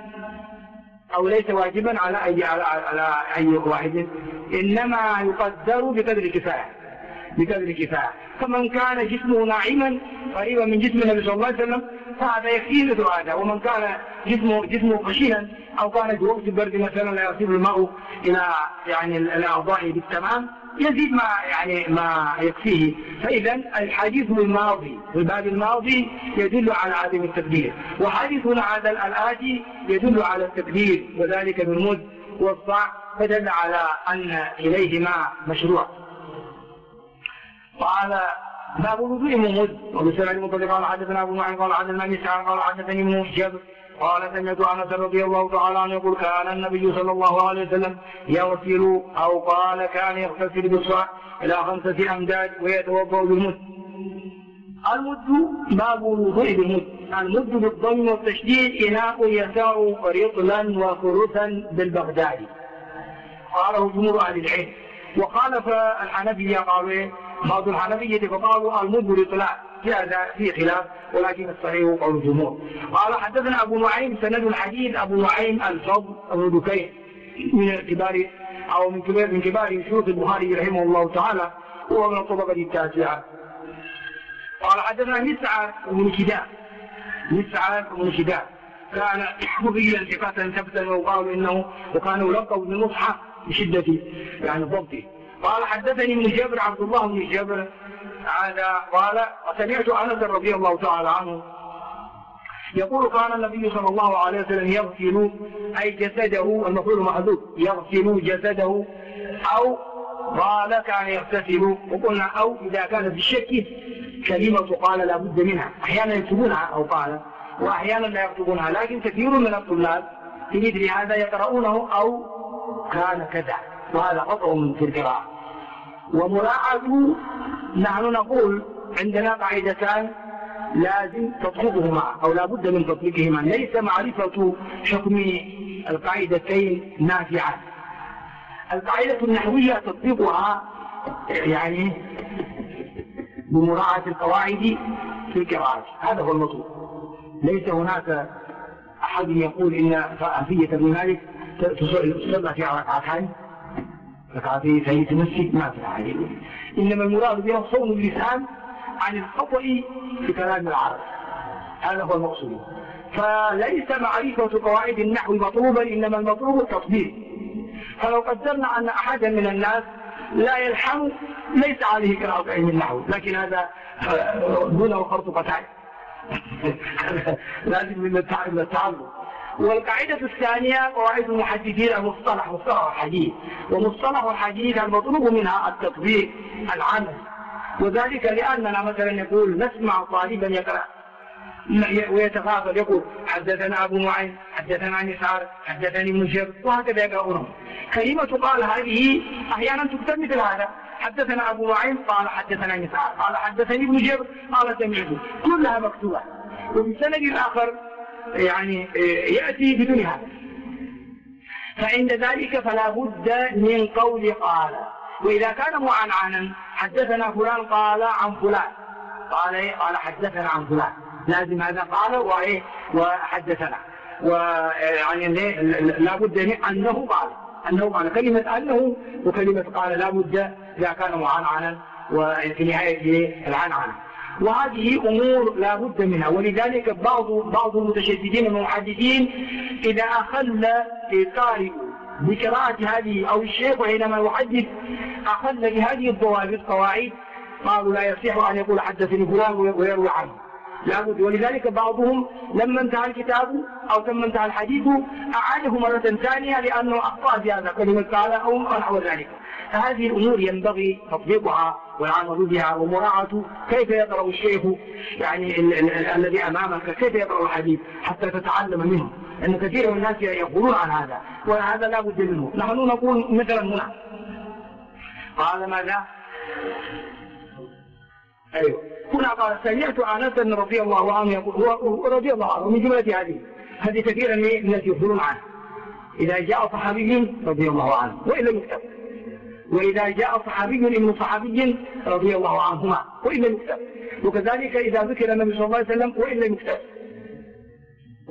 S1: أو ليس واجبا على أي واحد، إنما يقدر بقدر الكفاية، بقدر كفاية. فمن كان جسمه ناعما قريبا من جسم النبي صلى الله عليه وسلم فهذا يكفيه مثل هذا، ومن كان جسمه خشنا أو كان جوز البرد مثلا لا يصل الماء إلى يعني الأعضاء بالتمام يزيد ما يكفيه. فإذا الحديث الماضي في الباب الماضي يدل على عدم التكبير، وحديثنا هذا الآتي يدل على التكبير وذلك بالمد والصاع، فدل على أن إليهما مشروع. قال باب الوضوء ممد. وبسنة المطلق قال حدثنا أبو معين قال حدثنا مسعر قال حدثني ابن جابر قال سمعت أنس رضي الله تعالى عنه يقول كان النبي صلى الله عليه وسلم يغسل أو قال كان يغتسل بالصاع إلى 5 أمداد ويتوضأ بالمد. المد باب الوضوء بالمد. المد بالضم والتشديد إناء يسع رطلا وثلثا بالبغدادي، قاله جمهور أهل العلم. وخالف الحنفية قالوا بعض الحنفية فقالوا المد رطلان، في خلاف ولكن الصحيح قول الجمهور. قال حدثنا أبو نعيم سند الحديث أبو نعيم الفضل بن دكين من كبار أو من كبار شيوخ البخاري رحمه الله تعالى، وهو من الطبقة التاسعة. قال حدثنا مسعر بن كداء كان مبيا ثقة ثبتا وقالوا إنه وكان يلقب بالمصحف بشدة ضبطه. قال حدثني ابن جابر عبد الله بن جابر هذا قال وسمعت أنس رضي الله تعالى عنه يقول كان النبي صلى الله عليه وسلم يغسل أي جسده، المفعول محذوف، يغسل جسده، أو قال كان يغتسل. وقلنا أو إذا كانت بالشك كلمة قال لا بد منها، أحيانا يكتبونها أو قال وأحيانا لا يكتبونها، لكن كثير من الطلاب في مثل هذا يقرؤونه أو كان كذا، وهذا خطأ في القراءة. ومراعاته نحن نقول عندنا قاعدتان لازم تطبيقهما أو لا بد من تطبيقهما، ليس معرفة حكم القاعدتين نافعة. القاعدة النحوية تطبيقها بمراعاة القواعد في القراءة، هذا هو المطلوب. ليس هناك أحد يقول إن ألفية ابن مالك تصلى في ركعتين في المسجد، ما في حاجة. إنما المراد بها صون اللسان عن الخطأ في كلام العرب، هذا هو المقصود. فليس معرفة قواعد النحو مطلوبا، إنما المطلوب التطبيق. فلو قدرنا أن أحدا من الناس لا يلحم ليس عليه قراءة علم النحو، لكن هذا دونه خرط قتال لازم من التعلم. والقاعدة الثانية قواعد المحدثين مصطلح الحديث، ومصطلح الحديث المطلوب منها التطبيق العمل، وذلك لأننا مثلا يقول نسمع طالبا يقرأ ويتغافل يقول حدثنا أبو نعيم حدثنا مسعر حدثني ابن جابر، وهكذا يقرؤون. كلمة قال هذه أحيانا تكتب مثل هذا، حدثنا أبو نعيم قال حدثنا مسعر قال حدثني ابن جابر قال سمعته، كلها مكتوبة. وفي السند الآخر يأتي بدون هذا. فعند ذلك فلا بد من قول قال. وإذا كان معنعنا حدثنا فلان قال عن فلان قال حدثنا عن فلان، لازم هذا قال وحدثنا، لا بد من أنه قال كلمة أنه وكلمة قال لا بد إذا كان معنعنا وفي نهاية العنعنة. وهذه أمور لا بد منها. ولذلك بعض المتشددين من المحدثين إذا أخل القارئ بقراءة هذه أو الشيخ حينما يحدث أخل بهذه الضوابط قواعد، قالوا لا يصح أن يقول حدثني فلان ويروي عنه، لا بد. ولذلك بعضهم لما انتهى الكتاب أو لما انتهى الحديث أعاده مرة ثانية لأنه أخطأ في هذا كلمة قال أو نحو ذلك. فهذه الأمور ينبغي تطبيقها والعمل بها ومراعاة كيف يقرأ الشيخ الذي أمامك، كيف يقرأ الحديث حتى تتعلم منه، أن كثير من الناس يقولون عن هذا وهذا لا بد منه. نحن نقول مثلا هنا قال ماذا؟ أيوه هنا قال سمعت أنس رضي الله عنه يقول رضي الله عنه من جملة هذه كثيرا من الناس يقولون عنه. إذا جاء صحابي رضي الله عنه وإلا يكتب، وإذا جاء صحابي ابن صحابي رضي الله عنهما وإلا يكتب، وكذلك إذا ذكر النبي صلى الله عليه وسلم وإلا يكتب.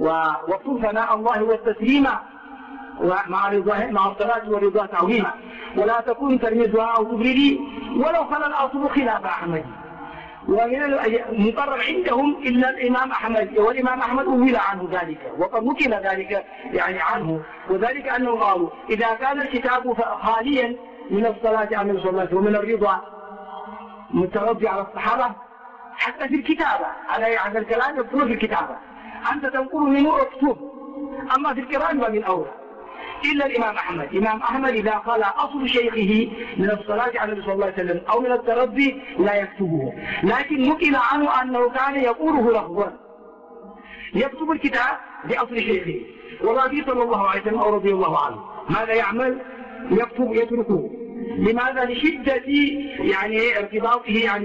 S1: ووقت ثناء الله والتسليم مع الصلاة والرضا تعظيما. ولا تكون تلميذها أو تبردي ولو خلا الأصل خلاف أحمد. ومن المقرر عندهم إلا الإمام أحمد، والإمام أحمد أول عنه ذلك وقد نقل ذلك يعني عنه، وذلك أنه قالوا إذا كان الكتاب خاليا من الصلاة على النبي صلى الله عليه وسلم ومن الرضا متربي على الصحابة حتى في الكتابة على الكلام يكتب في الكتابة، أنت تنقل منه اكتب، أما في القراءة ما من أولى إلا الإمام أحمد. إمام أحمد إذا قال أصل شيخه من الصلاة على النبي صلى الله عليه وسلم أو من التربي لا يكتبه، لكن نقل عنه أنه كان يقوله لفظا يكتب الكتاب بأصل شيخه، والنبي صلى الله عليه وسلم أو رضي الله عنه ماذا يعمل؟ يكتب يتركه. لماذا؟ لشدة يعني ارتباطه يعني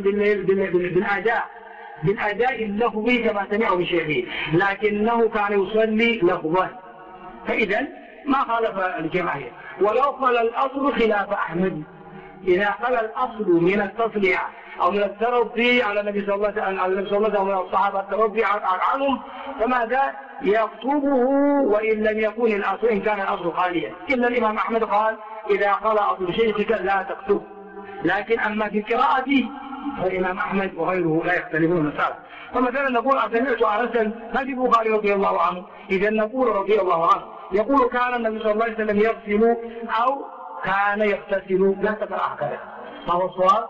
S1: بالأداء اللفظي كما سمعه من شيخه، لكنه كان يصلي لفظا، فإذا ما خالف الجماهير. ولو قال الأصل خلاف أحمد، إذا قال الأصل من التصلية أو من التربي على النبي صلى الله عليه وسلم ومن الصحابة التربي عنهم فماذا؟ يكتبه وإن لم يكن الأصل إن كان الأصل خاليا. إلا الإمام أحمد قال إذا قال أصل شيخك لا تكتب، لكن أما في القراءة فالإمام أحمد وغيره لا يختلفون المسألة. فمثلا نقول سمعت أنسا ما في البخاري رضي الله عنه، إذا نقول رضي الله عنه يقول كان النبي صلى الله عليه وسلم يغسل أو كان يغتسل، لا تقرأ هكذا، فهو الصواب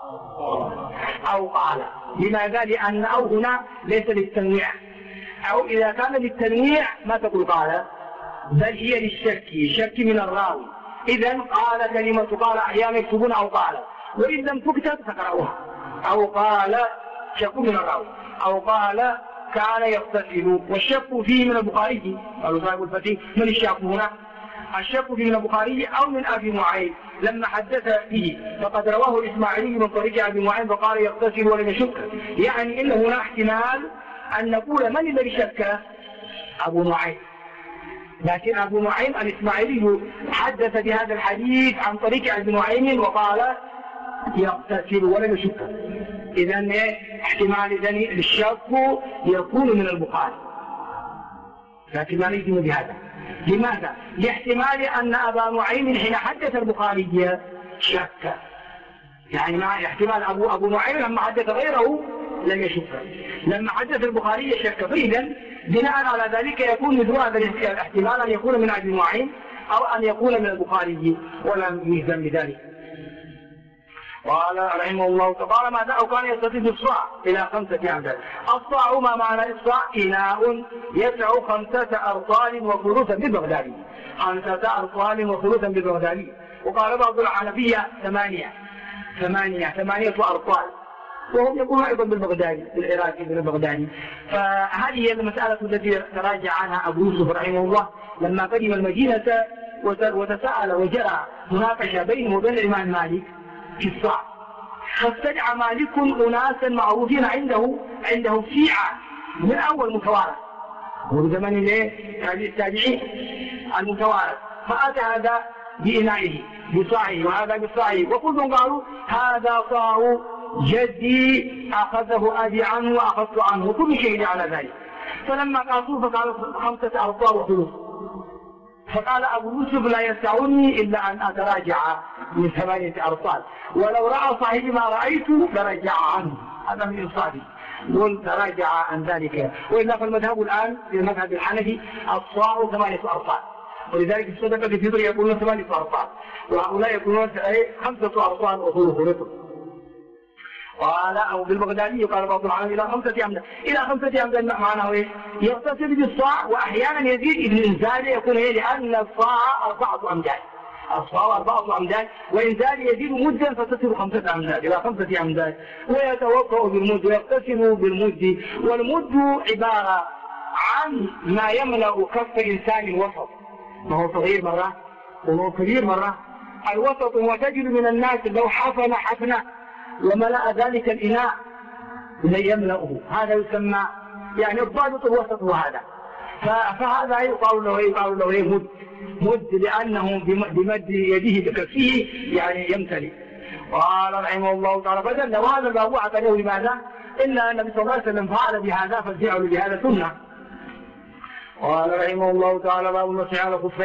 S1: أو قال. لماذا؟ لأن أو هنا ليس للتنويع، أو إذا كان للتنويع ما تقول قال، بل هي للشك، شك من الراوي. إذا قال كلمة قال أحيانا يكتبون أو قال، وإن لم تكتب تقرأوها. أو قال شك من الراوي، أو قال كان يغتسل، والشك فيه من البخاري. قالوا صاحب الفتي من الشك هنا؟ الشك فيه من البخاري أو من أبي معين لما حدث به، فقد رواه الإسماعيلي من طريق أبي معين فقال يغتسل ولم يشك، يعني إن هنا احتمال أن نقول من الذي شك؟ أبو معين، لكن أبو معين الإسماعيلي حدث بهذا الحديث عن طريق أبي معين وقال يغتسل ولم يشك. إذن احتمال الشك يكون من البخاري، لكن لا نجزم بهذا. لماذا؟ لاحتمال أن أبا معين حين حدث البخاري شك، يعني مع احتمال أبو معين لما حدث غيره لم يشك، لما حدث البخاري شك. فإذا بناء على ذلك يكون مثل هذا الاحتمال أن يكون من أبي معين أو أن يكون من البخاري ولم يجزم بذلك. قال رحمه الله تعالى ماذا؟ أو كان يستطيع الصاع إلى 5 أمداد. الصاع ما معنى الصاع؟ إناء يسع 5 أرطال وثلثا بالبغدادي، 5 أرطال وثلثا بالبغدادي. وقال بعض الحنفية 8 أرطال، وهم يقولون أيضا بالبغدادي بالعراقي بالبغدادي. فهذه هي المسألة التي تراجع عنها أبو يوسف رحمه الله لما قدم المدينة وتساءل وجرى مناقشة بينه وبين الإمام مالك في الصاع، فاستدعى مالك أناسا معروفين عنده شيعة من أول متوارث، وزمن التابعين المتوارث، فأتى هذا بإنائه بصاعه وهذا بصاعه، وكلهم قالوا هذا صاع جدي أخذه أبي عنه وأخذت عنه، وكل شيء على ذلك. فلما قاسوا فقالوا 5 أرطال وثلث، فقال أبو يوسف لا يسعني إلا أن أتراجع من 8 أرطال، ولو رأى صاحبي ما رأيته لرجع عنه، هذا من إنصافي، قل تراجع عن ذلك. وإلا فالمذهب الآن في المذهب الحنفي الصاع 8 أرطال، ولذلك الصدقة في الفطر يقولون 8 أرطال، وهؤلاء يقولون 5 أرطال وثلث. قال أو بالبغدادي قال بعض العلماء إلى 5 أمداد. إلى 5 أمداد معناه إيه؟ يغتسل بالصاع، وأحيانا يزيد الإنزال يكون لأن الصاع 4 أمداد، الصاع 4 أمداد، وإنزال يزيد مدا فتصل 5 أمداد إلى 5 أمداد، ويتوضأ بالمد ويغتسل بالمد. والمد عبارة عن ما يملأ كف إنسان وسط، ما هو صغير مرة وهو كبير مرة. الوسط هو تجد من الناس لو حفن حفنة وملأ ذلك الإناء يملأه، هذا يسمى يعني الضابط الوسط هو هذا. فهذا يقال له مد لأنه بمد يده بكفيه يعني يمتلئ. قال رحمه الله تعالى فدل، وهذا الباب عقده لماذا؟ إلا النبي صلى الله عليه وسلم فعل بهذا فالفعل بهذا سنة. قال رحمه الله تعالى باب المسح على الخفين.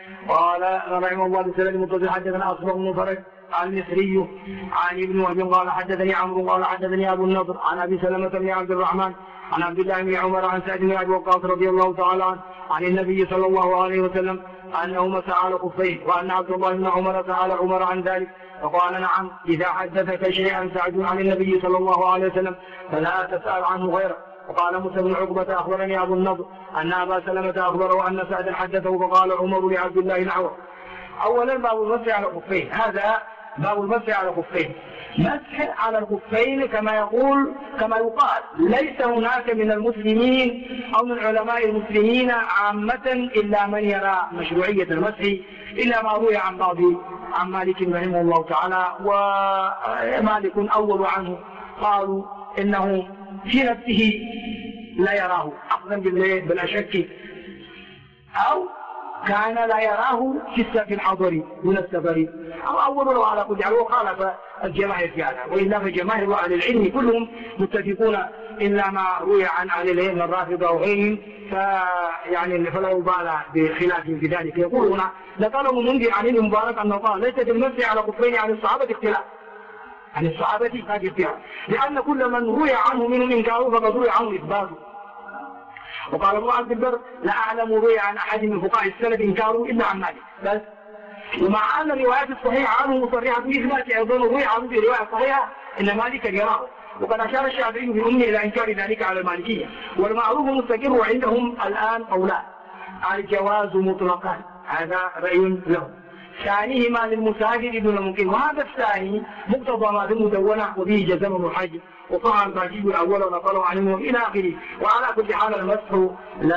S1: قال رحمه الله بسند متصل حدثنا أصبغ بن فرج عن المصري عن ابن وهب قال حدثني عمرو قال حدثني أبو النضر عن أبي سلمة بن عبد الرحمن عن عبد الله بن عمر عن سعد بن أبي وقاص رضي الله تعالى عنه عن النبي صلى الله عليه وسلم أنه مسح على خفيه، وأن عبد الله بن عمر سأل عمر عن ذلك فقال نعم إذا حدثك شيئا سعد عن النبي صلى الله عليه وسلم فلا تسأل عنه غيره. وقال موسى بن عقبة أخبرني أبو النضر أن أبا سلمة أخبره أن سعدا حدثه فقال عمر لعبد الله بن عمر. أولا باب المسح على الخفين، هذا باب المسح على الخفين. مسح على الخفين كما يقال ليس هناك من المسلمين أو من علماء المسلمين عامة إلا من يرى مشروعية المسح إلا ما روي عن مالك رحمه الله تعالى، ومالك أول عنه قالوا إنه في نفسه لا يراه أخذا بالأشك، أو كان لا يراه في الحضر من السفر، أو أوله على كل حال وخالف الجماهير في هذا، وإلا فجماهير أهل العلم كلهم متفقون إلا ما روي عن أهل العلم الرافضة وغيرهم فلا يبالى بخلافهم في ذلك. يقولون نقله منذر عن ابن مبارك أنه قال ليست المسح على خفين عن الصحابة اختلاف، عن الصحابة هذه اختلاف، لأن كل من روي عنه منهم إنكاره فقد روي عنه إثباته. وقال ابن عبد البر لا أعلم روي عن أحد من فقهاء السلف إنكاره إلا عن مالك بس، ومع أن الروايات الصحيحة عنه مصرحة بإثبات أيضا روي عنه في رواية صحيحة إن مالكا يراه، وقد أشار الشافعي في أمه إلى إنكار ذلك على المالكية. والمعروف مستقر عندهم الآن قولان: الجواز مطلقا، هذا رأي له، ثانيهما للمسافر دون ممكن، وهذا الثاني مقتضى ما في المدونة وبه جزمه الحج وطبعا الباجي الأول ونقله عنه إلى آخره. وعلى كل حال المسح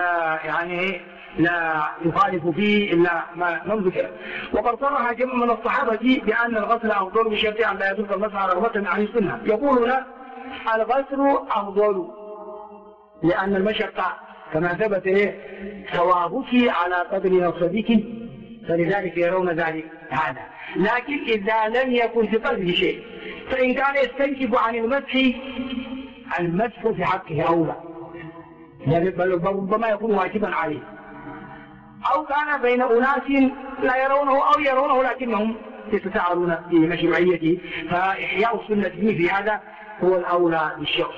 S1: لا يخالف فيه إلا ما ذكر. وقد صرح جمع من الصحابة بأن الغسل أفضل بشرط أن لا يترك المسح على رغبة عن السنة. يقولون الغسل أفضل لأن المشقة كما ثبت ثوابك على قدر نصبك، فلذلك يرون ذلك هذا. لكن إذا لم يكن في قلبه شيء فإن كان يستنكف عن المسح في حقه أولى، بل ربما يكون واجبا عليه، أو كان بين أناس لا يرونه أو يرونه لكنهم يتساءلون في مشروعيته، فإحياء السنة في هذا هو الأولى للشخص.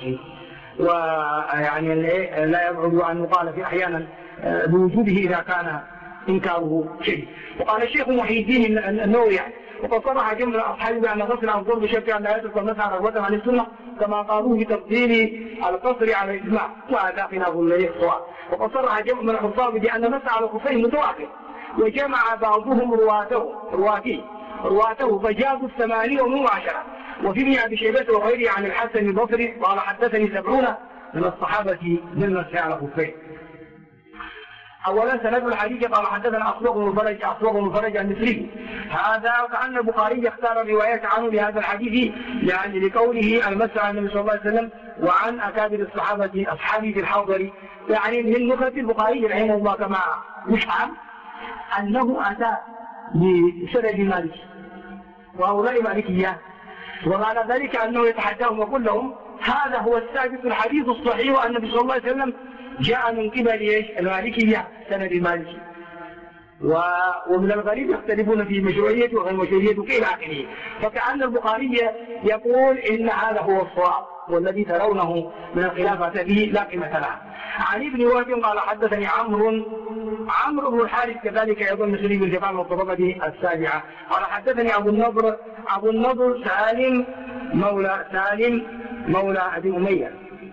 S1: لا يبعد أن يقال في أحيانا بوجوده إذا كان إنكاره شيء. وقال الشيخ محي الدين النووي وقد صرح جمع الأصحاب بأن غسل أفضل بشرط أن لا يترك المسح رغبة عن السنة كما قالوا بتفضيل القصر على الإجماع، وهذا خلاف الصواب. وقد صرح جمع من الحفاظ بأن المسح على الخفين متواتر، وجمع بعضهم رواته فجازوا 8 و10. وفي ابن أبي شيبة وغيره عن الحسن البصري قال حدثني 70 من الصحابة بالمسح على الخفين. أولا سند الحديث قال حدثنا أصبغ بن فرج المصري، هذا كأن البخاري اختار الروايات عنه لهذا الحديث لقوله المسح على النبي صلى الله عليه وسلم وعن أكابر الصحابة أصحابه في الحاضر، من نكهة البخاري رحمه الله كما يفهم أنه أتى بسند مالك وهؤلاء مالكية، ومعنى ذلك أنه يتحداهم ويقول لهم هذا هو الثابت الحديث الصحيح أن النبي صلى الله عليه وسلم جاء من قبل المالكية سند المالكي. ومن الغريب يختلفون في مشروعيته وغير مشروعيته إلى آخره، فكأن البخاري يقول إن هذا هو الصواب والذي ترونه من الخلافة به لا قيمة له. عن ابن وهب قال حدثني عمرو بن الحارث كذلك أيضا مصري بن جبال والطبقة السابعة قال حدثني أبو النضر سالم مولى أبي أمية،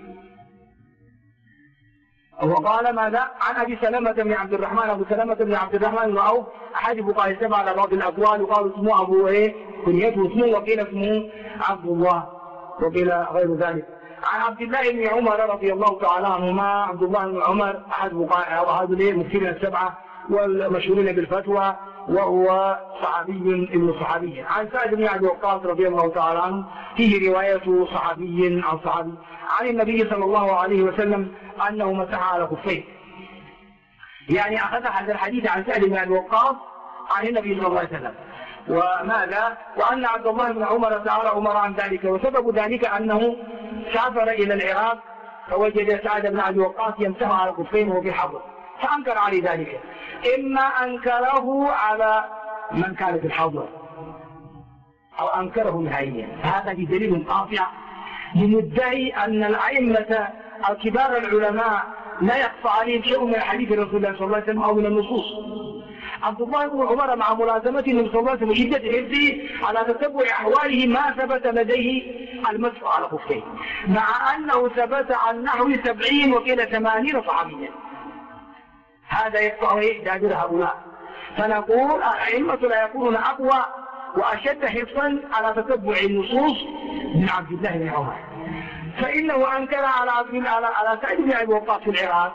S1: وقال ماذا عن أبي سلمة بن عبد الرحمن. أبو سلمة بن عبد الرحمن رأوه أحد فقهاء السبعة على بعض الأقوال، وقالوا اسمه أبو كنيته اسمه، وقيل اسمه عبد الله، وقيل غير ذلك. عن عبد الله بن عمر رضي الله تعالى عنهما، عبد الله بن عمر أحد فقهاء وهذا مكثرين السبعة والمشهورين بالفتوى، وهو صحابي ابن صحابي. عن سعد بن أبي وقاص رضي الله تعالى عنه فيه رواية صحابي عن صحابي عن النبي صلى الله عليه وسلم أنه مسح على خفيه، أخذ هذا الحديث عن سعد بن أبي وقاص عن النبي صلى الله عليه وسلم. وماذا؟ وأن عبد الله بن عمر سأل عمر عن ذلك، وسبب ذلك أنه سافر إلى العراق فوجد سعد بن أبي وقاص يمسح على الخفين وهو في حضر، فأنكر عليه ذلك، إما أنكره على من كان في الحضر أو أنكره نهائيا. هذا دليل قاطع لمدعي أن الأئمة الكبار العلماء لا يخفى عليهم شيء من حديث رسول الله صلى الله عليه وسلم أو من النصوص. عبد الله بن عمر مع ملازمة النبي صلى الله عليه وسلم وشدة حرصه على تتبع أحواله ما ثبت لديه المسح على خفيه، مع أنه ثبت عن نحو 70 وقيل 80 صحابيا. هذا يقطع دابر هؤلاء. فنقول الأئمة لا يكونون أقوى وأشد حرصا على تتبع النصوص من عبد الله بن عمر، فإنه أنكر على سعيد بن أبي وقاص في العراق،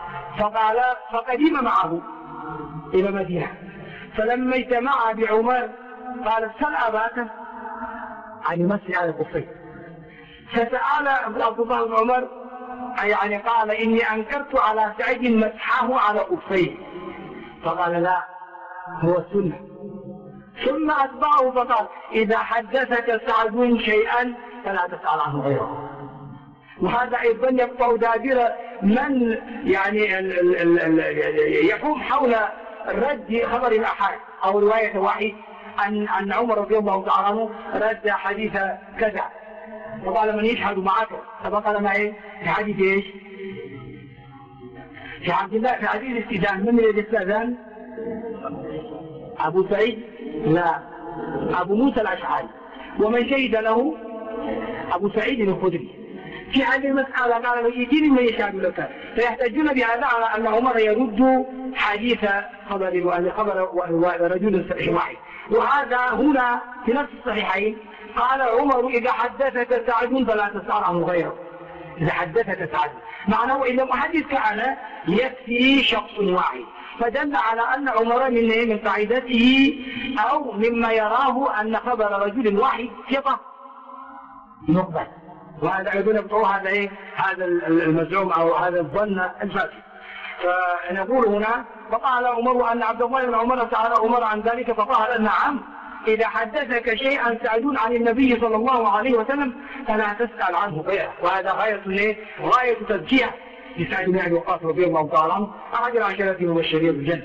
S1: فقدم معه إلى مدينة، فلما اجتمع بعمر قال سل أباك عن المسح على الخفين، فسأل عبد الله بن عمر يعني قال إني أنكرت على سعيد مسحه على خفيه، فقال لا هو السنة. ثم أتبعه فقال إذا حدثك سعد شيئا فلا تسأل عنه غيره. وهذا أيضا يقطع دابر من يعني يقوم حول رد خبر الأحاد أو رواية واحد أن عمر رضي الله تعالى عنه رد حديث كذا وقال من يشهد معك، فقال معي في حديث إيش؟ في عبد الله في حديث الاستئذان. من الذي استأذن؟ أبو سعيد؟ لا، أبو موسى الأشعري. ومن شهد له؟ أبو سعيد الخدري. في هذه المسألة قال له ائتني من يشهد لك، فيحتجون بهذا على أن عمر يرد حديث خبر رجل واحد. وهذا هنا في نفس الصحيحين قال عمر إذا حدثك سعد فلا تسأل عنه غيره. إذا حدثك سعد معناه إذا محدث كان يكفي شخص واحد، فدل على أن عمر من قاعدته أو مما يراه أن خبر رجل واحد ثقة يقبل. وهذا أيضا يبطل هذا المزعوم أو هذا الظن الفاسد. فنقول هنا فقال عمر أن عبد الله بن عمر سأل عمر عن ذلك فقال نعم إذا حدثك شيئا سعدون عن النبي صلى الله عليه وسلم فلا تسأل عنه غيره. وهذا غاية تزكية لسعد بن أبي وقاص رضي الله تعالى عنه أحد العشرة المبشرين بالجنة.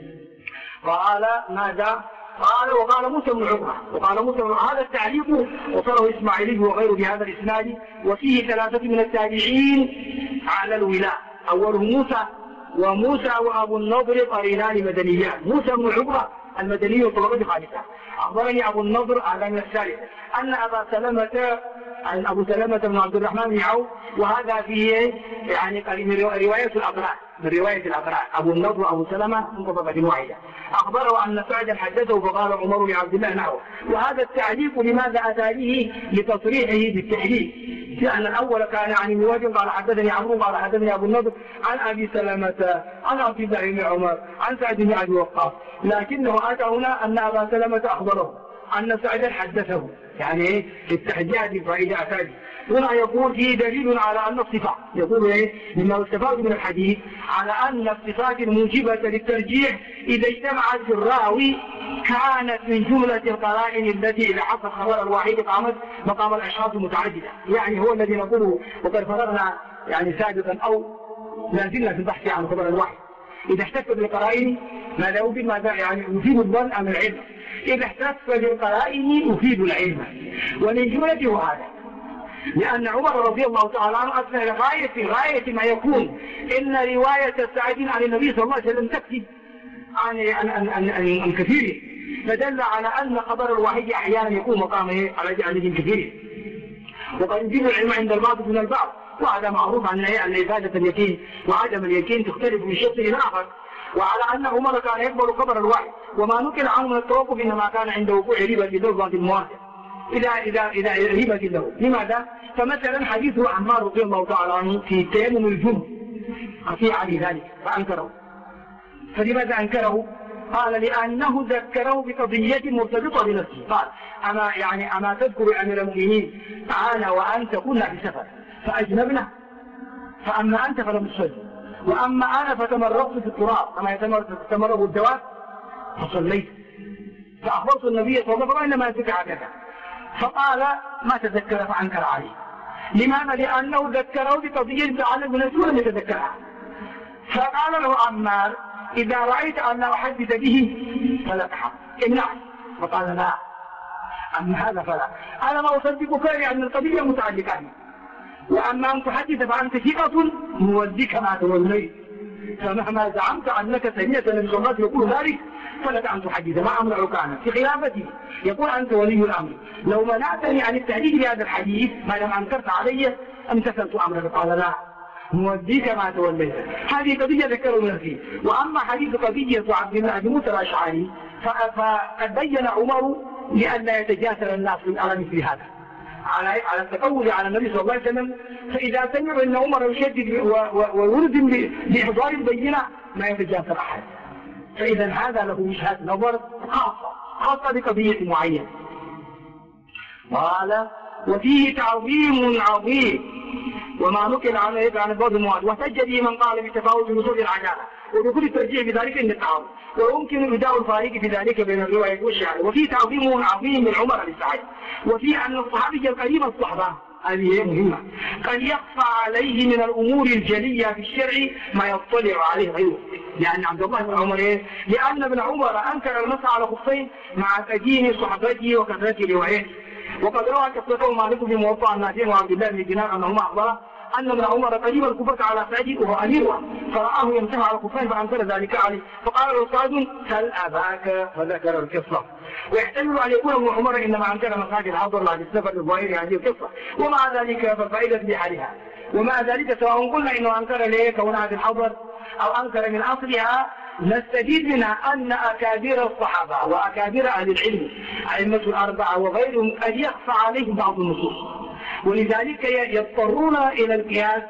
S1: قال ماذا؟ وقال موسى بن عقبة هذا التعليق وصله إسماعيلي وغيره بهذا الإسناد، وفيه 3 من التابعين على الولاء، أولهم موسى وأبو النضر قرينان مدنيان. موسى بن عقبة المدني طلبة خالصة. أخبرني أبو النضر على من الثالث أن أبو سلمة بن عبد الرحمن بن عوف، وهذا فيه يعني من رواية الأقراء أبو النضر وأبو سلمة من طبقة واحدة. أخبره أن سعدا حدثه فقال عمر لعبد الله نحوه. وهذا التعليق لماذا أتى به؟ لتصريحه بالتحليل، لأن الأول كان عن ابن وهب قال حدثني عمرو قال حدثني أبو النضر عن أبي سلمة عن عبد الله بن عمر عن سعد بن أبي وقاص، لكنه أتى هنا أن أبا سلمة أخبره أن سعدا حدثه، يعني التحديد فإذا أتى هنا يقول فيه دليل على أن الصفات، يقول مما استفاد من الحديث على أن الصفات الموجبة للترجيح إذا اجتمعت في الراوي كانت من جملة القرائن التي إذا حصل خبر الواحد قامت مقام الأشخاص المتعددة. يعني هو الذي نقوله وقد فررنا يعني سابقا أو لازلنا في البحث عن خبر الواحد. إذا احتفت بالقرائن ماذا يفيد؟ ماذا يعني يفيد الظن أم العلم؟ إذا احتفت بالقرائن يفيد العلم، ومن جملته هذا لأن عمر رضي الله تعالى عنه أثنى غاية ما يكون إن رواية سعد عن النبي صلى الله عليه وسلم تكفي عن الكثير، فدل على أن خبر الواحد أحيانا يكون مقامه على عدد كثير، وقد يزيد العلم عند البعض من البعض. وهذا معروف عن إفادة اليقين وعدم اليقين تختلف من شخص إلى آخر. وعلى أن عمر كان يقبل خبر الواحد، وما نقل عنه من التوقف إنما كان عند وقوع ريبة لدرجة المواقع إذا ريبة له. لماذا؟ فمثلا حديث عمار رضي الله تعالى عنه في تيمم الجنب خفي عليه ذلك فأنكره. فلماذا أنكره؟ قال لأنه ذكره بقضية مرتبطة بنفسه. قال أما تذكر يا أمير المؤمنين أنا وأنت كنا في سفر فأجنبنا، فأما أنت فلم تصلي، وأما أنا فتمرغت في التراب كما يتمرغ الدواب فصليت، فأخبرت النبي صلى الله عليه وسلم إنما ذكر هكذا، فقال ما تذكر فأنكر عليه. لماذا؟ لأنه ذكره بقضية تعلق بنفسه ولم يتذكرها. فقال له عمار إذا رأيت أن لا أحدث به فلا تحق امنع. فقال لا، أما هذا فلا، أنا ما أصدقك لأن القضية متعلقة بي، وأما أن تحدث فأنت ثقة موديك ما توليت، فمهما زعمت أنك سمعت النبي صلى الله عليه وسلم يقول ذلك فلك أن تحدث، ما أمنعك عنه في خلافتي. يقول أنت ولي الأمر، لو منعتني عن التحديث بهذا الحديث ما دام أنكرت علي امتثلت أمرك. قال لا، موديك ما توليت. هذه قضية ذكروا من فيه. وأما حديث قضية عبد الله بن موسى الأشعري فقد بين عمر لئلا يتجاسر الناس على مثل هذا، على التقول على النبي صلى الله عليه وسلم. فإذا سمعوا أن عمر يشدد ويلزم بإحضار البينة ما يتجاسر أحد. فإذا هذا له وجهات نظر خاصة بقضية معينة. قال وفيه تعظيم عظيم وما نقل عن بعض المواد، واحتج به من قال بتفاوت نزول العدالة ودخول الترجيح بذلك عند التعارض، ويمكن إبداء الفارق في ذلك بين الرواية والشعر. وفيه تعظيم عظيم من عمر بن سعد، وفيه أن الصحابي القريب الصحبة هذه مهمة قد يخفى عليه من الأمور الجلية في الشرع ما يطلع عليه غيره. لأن عبد الله بن عمر لأن ابن عمر أنكر المسح على خفين مع قديم صحبته وكثرة روايته. وقد روى كثرته مالك في موطأ النافع وعبد الله بن دينار أنهما أخبره أن ابن عمر قديم الكوفة على سعيد وهو أميرها فرآه يمسح على خفين فأنكر ذلك عليه، فقال له سعد سل أباك فذكر القصة. ويحتمل أن يكون ابن عمر إنما أنكر مساجد الحضر بعد السفر الظاهر هذه القصة، ومع ذلك فالفائدة بحالها. ومع ذلك سواء قلنا إنه أنكر ليه كونها في الحضر أو أنكر من أصلها، نستفيد منها أن أكابر الصحابة وأكابر أهل العلم أئمة الأربعة وغيرهم قد يخفى عليهم بعض النصوص، ولذلك يضطرون إلى القياس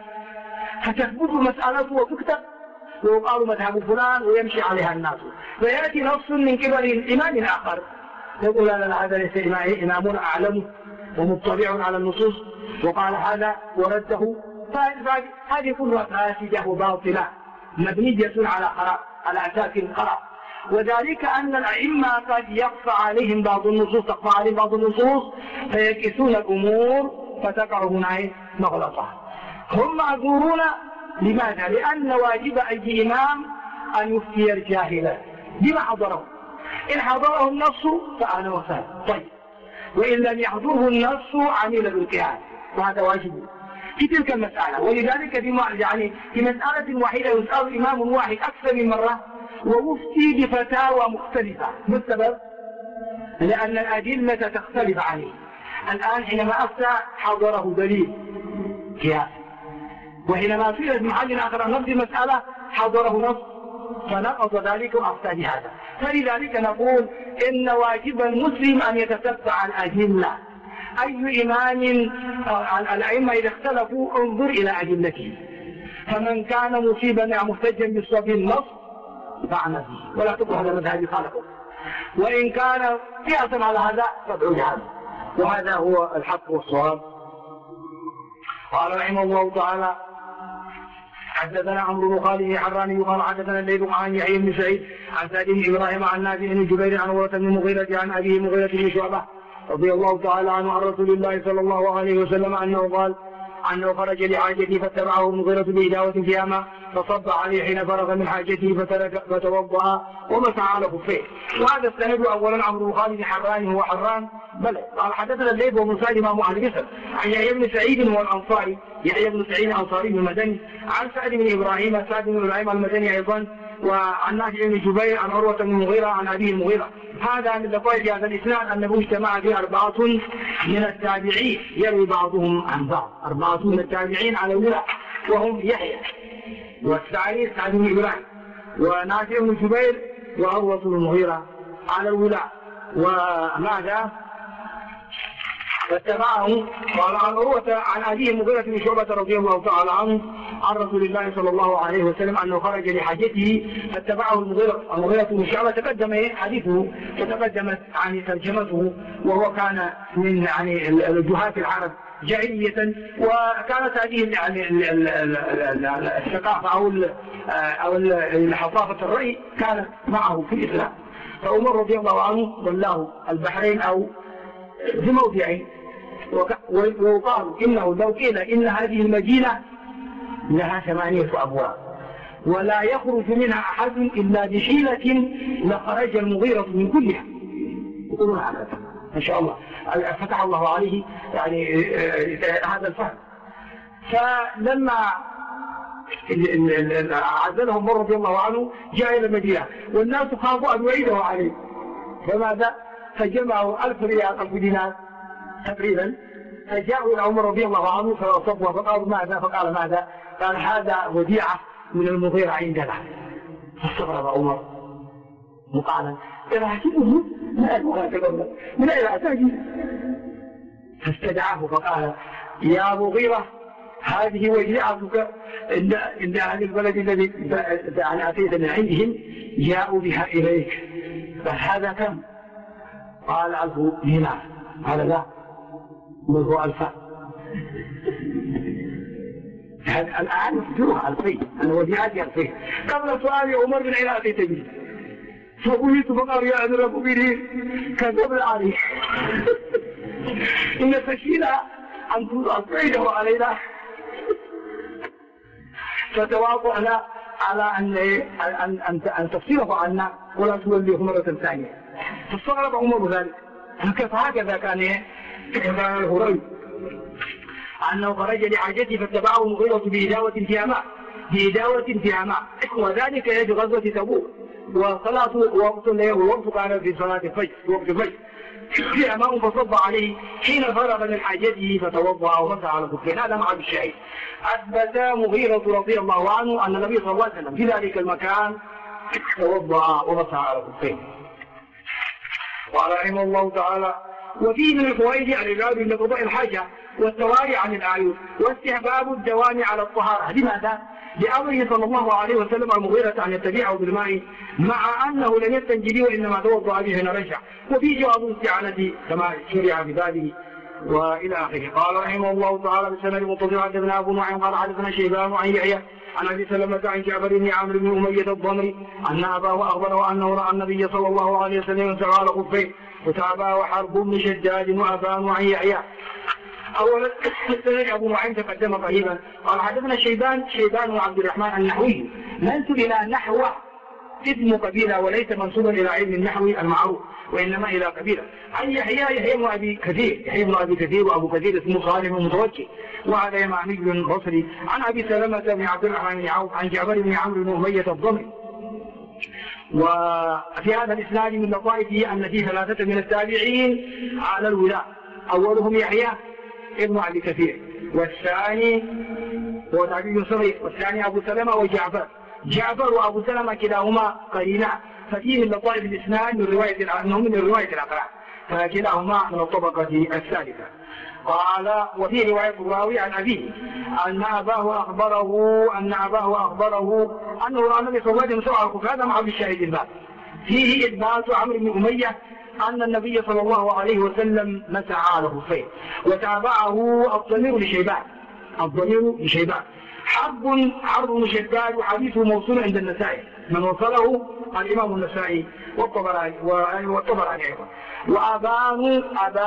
S1: فتثبت مسألته وتكتب ويقال مذهب فلان ويمشي عليها الناس، فيأتي نص من قبل إمام آخر يقول لا هذا ليس إمامنا أعلم ومطلع على النصوص وقال هذا ورده. هذه كلها فاسدة وباطلة مبنية على أساس خراب. وذلك أن الأئمة قد يخفى عليهم بعض النصوص فيكسون الأمور فتقع هنا مغلطة. هم معذورون لماذا؟ لأن واجب أي إمام أن يفتي الجاهل بما حضره. إن حضره النص فأنا وسهل طيب، وإن لم يحضره النص عمل بالقياس، وهذا واجب في تلك المسألة. ولذلك في مسألة واحدة يسأل إمام واحد أكثر من مرة ومفتي بفتاوى مختلفة. ما السبب؟ لأن الأدلة تختلف عليه. الآن حينما أفتى حضره دليل قياس، وحينما في محل آخر عن نفس المسألة حضره نص فنقض ذلك وأفتى بهذا. فلذلك نقول إن واجب المسلم أن يتتبع الأدلة. أي إمام الأئمة إذا اختلفوا انظر إلى أدلته، فمن كان مصيبا محتجا بالصف النص فعنا فيه ولا تقل هذا مذهبي خالقه، وإن كان قياسا على هذا فادعوا لهذا، وهذا هو الحق والصواب. قال رحمه الله تعالى حدثنا عمرو بن خالد الحراني قال حدثنا الليث عن يحيى بن سعيد عن سعد بن ابراهيم عن نافع بن جبير عن عروة بن المغيرة عن أبيه مغيرة بن شعبة رضي الله تعالى عنه عن رسول الله صلى الله عليه وسلم أنه قال أنه خرج لحاجته فاتبعه المغيرة بإداوة فيها ماء فصب عليه حين فرغ من حاجته فتوضأ ومسح على خفيه. وهذا السند أولا عمرو بن خالد الحراني هو حران بل قال حدثنا الليث وابن سعد إمام أهل مصر عن يحيى بن سعيد هو الأنصاري، يحيى بن سعيد الأنصاري المدني عن سعد بن إبراهيم المدني أيضا، وعن نافع بن جبير عن عروة بن المغيرة عن أبيه المغيرة. هذا من لطائف هذا الإسناد أنه اجتمع به 4 من التابعين يروي بعضهم عن بعض، 4 من التابعين على الولاء وهم يحيى والسعيد سعد بن إبراهيم ونافع بن جبير وعروة بن المغيرة على الولاء. وماذا؟ فاتبعه قال عن عروة عن أبيه المغيرة بن شعبة رضي الله تعالى عنه عن رسول الله صلى الله عليه وسلم أنه خرج لحاجته فاتبعه المغيرة بن شعبة. تقدم حديثه وتقدمت عن ترجمته، وهو كان من الجهات العرب جاهلية، وكانت هذه الثقافة أو حصافة الرأي كانت معه في الإسلام. فعمر رضي الله عنه ولاه البحرين أو بموضعين، ويقال إنه لو قيل إن هذه المدينة لها 8 أبواب ولا يخرج منها أحد إلا بحيلة لخرج المغيرة من كلها. يقولون هذا ما شاء الله فتح الله عليه يعني هذا الفهم. فلما عزلهم عمر رضي الله عنه جاء إلى المدينة والناس خافوا أن يعيده عليه، فماذا؟ فجمعوا 1000 ريال 1000 دينار تقريبا، فجاءوا إلى عمر رضي الله عنه فصبوا فقالوا ماذا؟ فقال ماذا؟ قال هذا وديعة من المغيرة عندنا. فاستغرب عمر مقالا إراجعه لا أتقبل من أين أتاجي؟ فاستدعاه فقال يا مغيرة هذه وديعتك إن أهل البلد الذي أتيت من عندهم جاءوا بها إليك، فهذا كم؟ قال 1000 دينار. قال لا منذ 1000. الآن يفجرها 2000، أنا وديعتي 2000. قبل سؤال عمر من أين أتيت به؟ فقلت فقال يا أمير المؤمنين كذب عليه إن خشينا أن تصعده علينا، فتواضعنا على أن تفصله عنا ولا توليه مرة ثانية. فاستغرب عمر ذلك. هكذا كان الهريري أنه خرج لحاجته فاتبعه المغيرة بإداوة فيها ماء وذلك يد غزوة تبوك، وصلاة وقت كان في صلاة الفجر وقت الفجر فيها ماء فصب عليه حين فرغ من حاجته فتوضأ ومسح على الخفين. هذا مع الشهيد. أثبت مغيرة رضي الله عنه أن النبي صلى الله عليه وسلم في ذلك المكان توضأ ومسح على الخفين. قال رحمه الله تعالى وفيه من الفوائد العباد لقضاء الحاجة والتواري عن الأعين واستحباب الدوام على الطهارة. لماذا؟ لأمره صلى الله عليه وسلم المغيرة أن يتبعه بالماء مع أنه لم يستنجي به وإنما توضأ به حين رجع، وفيه جواب استعانته كما شرع بذلك وإلى آخره. قال رحمه الله تعالى بسند متصل حدثنا أبو نعيم قال حدثنا شيبان عن يحيى عن أبي سلمة عن جعفر بن عمرو بن أمية الضمري أن أباه أخبره أنه رأى النبي صلى الله عليه وسلم سعى على خفيه وتابعه حرب بن شداد وأبان عن يحيى. أولا السند أبو نعيم تقدم قريبا قال حدثنا شيبان وعبد الرحمن النحوي منسوب إلى نحو اسم قبيلة وليس منسوبا إلى علم النحو المعروف وإنما إلى قبيلة. عن يحيى بن أبي كثير وأبو كثير اسمه صالح متوجه وهذا يمامي بصري عن أبي سلمة بن عبد الرحمن بن عوف عن جعفر بن عمرو بن أمية الضمري. وفي هذا الإسناد من لطائفه أن فيه 3 من التابعين على الولاء، أولهم يحيى ابن أبي كثير والثاني هو تابعي صغير والثاني أبو سلمة جعفر وأبو سلمة كلاهما قرينا، ففيه من لطائف الإسناد من رواية الأقران فكلاهما من الطبقة الثالثة. قال وفي رواية الراوي عن أبيه أن أباه أخبره أنه رأى النبي صلى الله عليه وسلم. هذا مع الشاهد الباب فيه إثبات عمرو بن أمية أن النبي صلى الله عليه وسلم مسح على خفيه وتابعه الضمير لشيبان. حرب مشداد وحديثه موصول عند النسائي من وصله الإمام النسائي والطبراني أيضا. وأبان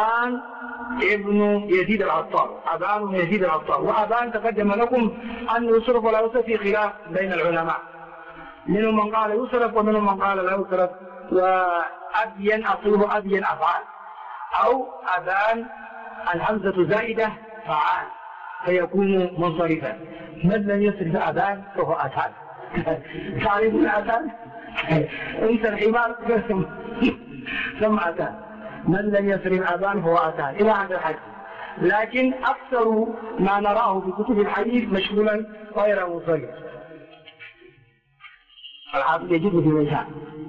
S1: ابن يزيد العطار وأبان تقدم لكم أن يصرف ولا يصرف في خلاف بين العلماء، منهم من قال يصرف ومنهم من قال لا يصرف، وأبين أصله أبين أفعال أو أبان الهمزة زائدة فعال فيكون منصرفا. من لم يصرف أبان فهو أتان. تعرفون أتان؟ انت الحمار ثم أتان. من لم يصرف أبان فهو أتان إلى هذا الحد. لكن أكثر ما نراه في كتب الحديث مشغولا غير منصرف. الحافظ يجد في ميزان.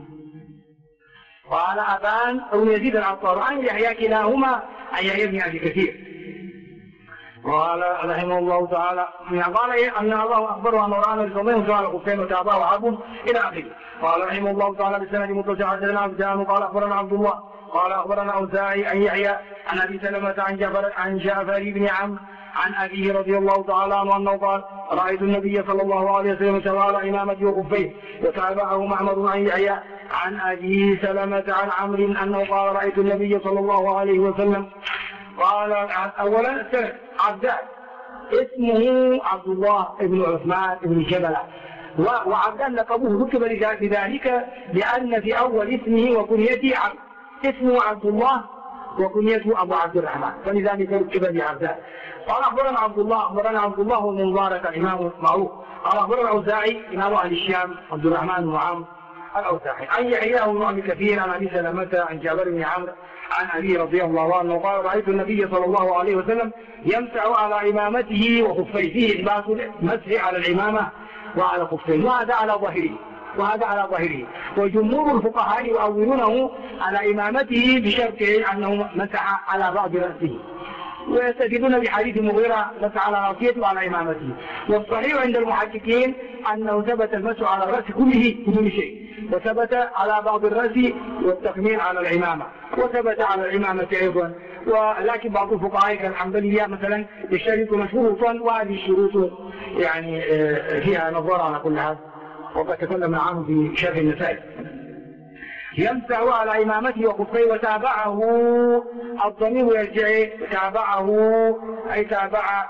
S1: قال أبان أو يزيد العطار عن يحيى كلاهما عن يحيى بن أبي كثير. قال رحمه الله تعالى قال أن الله أخبره أن رأى النبي صلى الله عليه وسلم على خفين وتابعه حرب إلى آخره. قال رحمه الله تعالى بسند متصل حدثنا عبدان قال أخبرنا عبد الله قال أخبرنا أوزاعي عن يحيى عن أبي سلمة عن جعفر بن عمرو عن أبيه رضي الله تعالى عنه أنه قال رأيت النبي صلى الله عليه وسلم سوى على إمامته وخفيه وتابعه معمر عن يحيى عن أبي سلمة عن عمرو أنه قال رأيت النبي صلى الله عليه وسلم. قال أولا السند عبدان اسمه عبد الله بن عثمان بن جبلة وعبد الله لقبه ركب لذلك لأن في أول اسمه وكنيته اسمه عبد الله وكنيته أبو عبد الرحمن، فلذلك ركب لعبد. قال أخبرنا عبد الله بن مبارك الإمام معروف. قال أخبرنا الأوزاعي إمام أهل الشام عبد الرحمن بن عمرو الأوزاعي عن يحيى بن أبي كثير عن أبي سلمة عن جابر بن عمرو عن أبي رضي الله عنه قال رأيت النبي صلى الله عليه وسلم يمسح على إمامته وخفيه، فيه إثبات المسح على العمامة وعلى خفيه، وهذا على ظاهره وجمهور الفقهاء يؤولونه على إمامته بشرط أنه مسح على بعض رأسه، ويستدلون بحديث مغيرة مسح على رأسيته وعلى إمامته. والصحيح عند المحققين أنه ثبت المسح على الرأس كله بدون شيء، وثبت على بعض الرأس والتقنين على العمامة، وثبت على العمامة أيضا. ولكن بعض الفقهاء كالحنبلية مثلا يشترط شروطا، وهذه الشروط يعني فيها نظر على كل هذا، وقد تكلمنا عنه في شرح النسائي. يمسح على إمامته وخفيه وتابعه الضمير يرجع تابعه أي تابع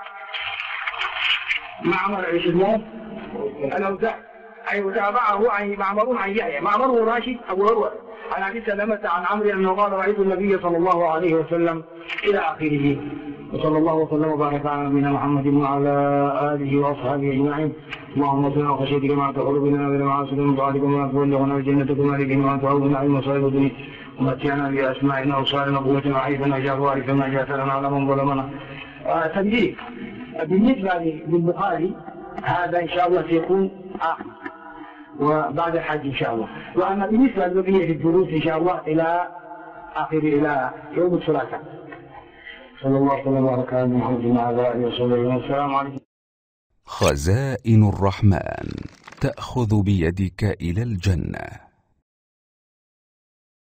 S1: معمر الأوزاعي أي وتابعه عن معمر عن يحيى معمر راشد أبو عروة عن أبي سلمة عن عمرو أنه قال رأيت النبي صلى الله عليه وسلم إلى آخره. وصلى الله وسلم وبارك على نبينا محمد وعلى آله وأصحابه أجمعين. اللهم صل على خشيتك مع تقربنا من معاصي من طاعتك وما تبلغنا الجنة كما لكن وأنت عوضنا علم مصائب الدنيا ومتعنا بأسمائنا وصالنا قوتنا وحيثنا جاء وارثا ما جاء لنا على من ظلمنا. تنبيه بالنسبة للبخاري هذا إن شاء الله سيكون آخر وبعد الحج إن شاء الله. وأما بالنسبة لبقية الدروس إن شاء الله إلى يوم الثلاثاء. صلى الله عليه وسلم محمد وعلى آله وصحبه وسلم. السلام عليكم.
S2: خزائن الرحمن تأخذ بيدك إلى الجنة.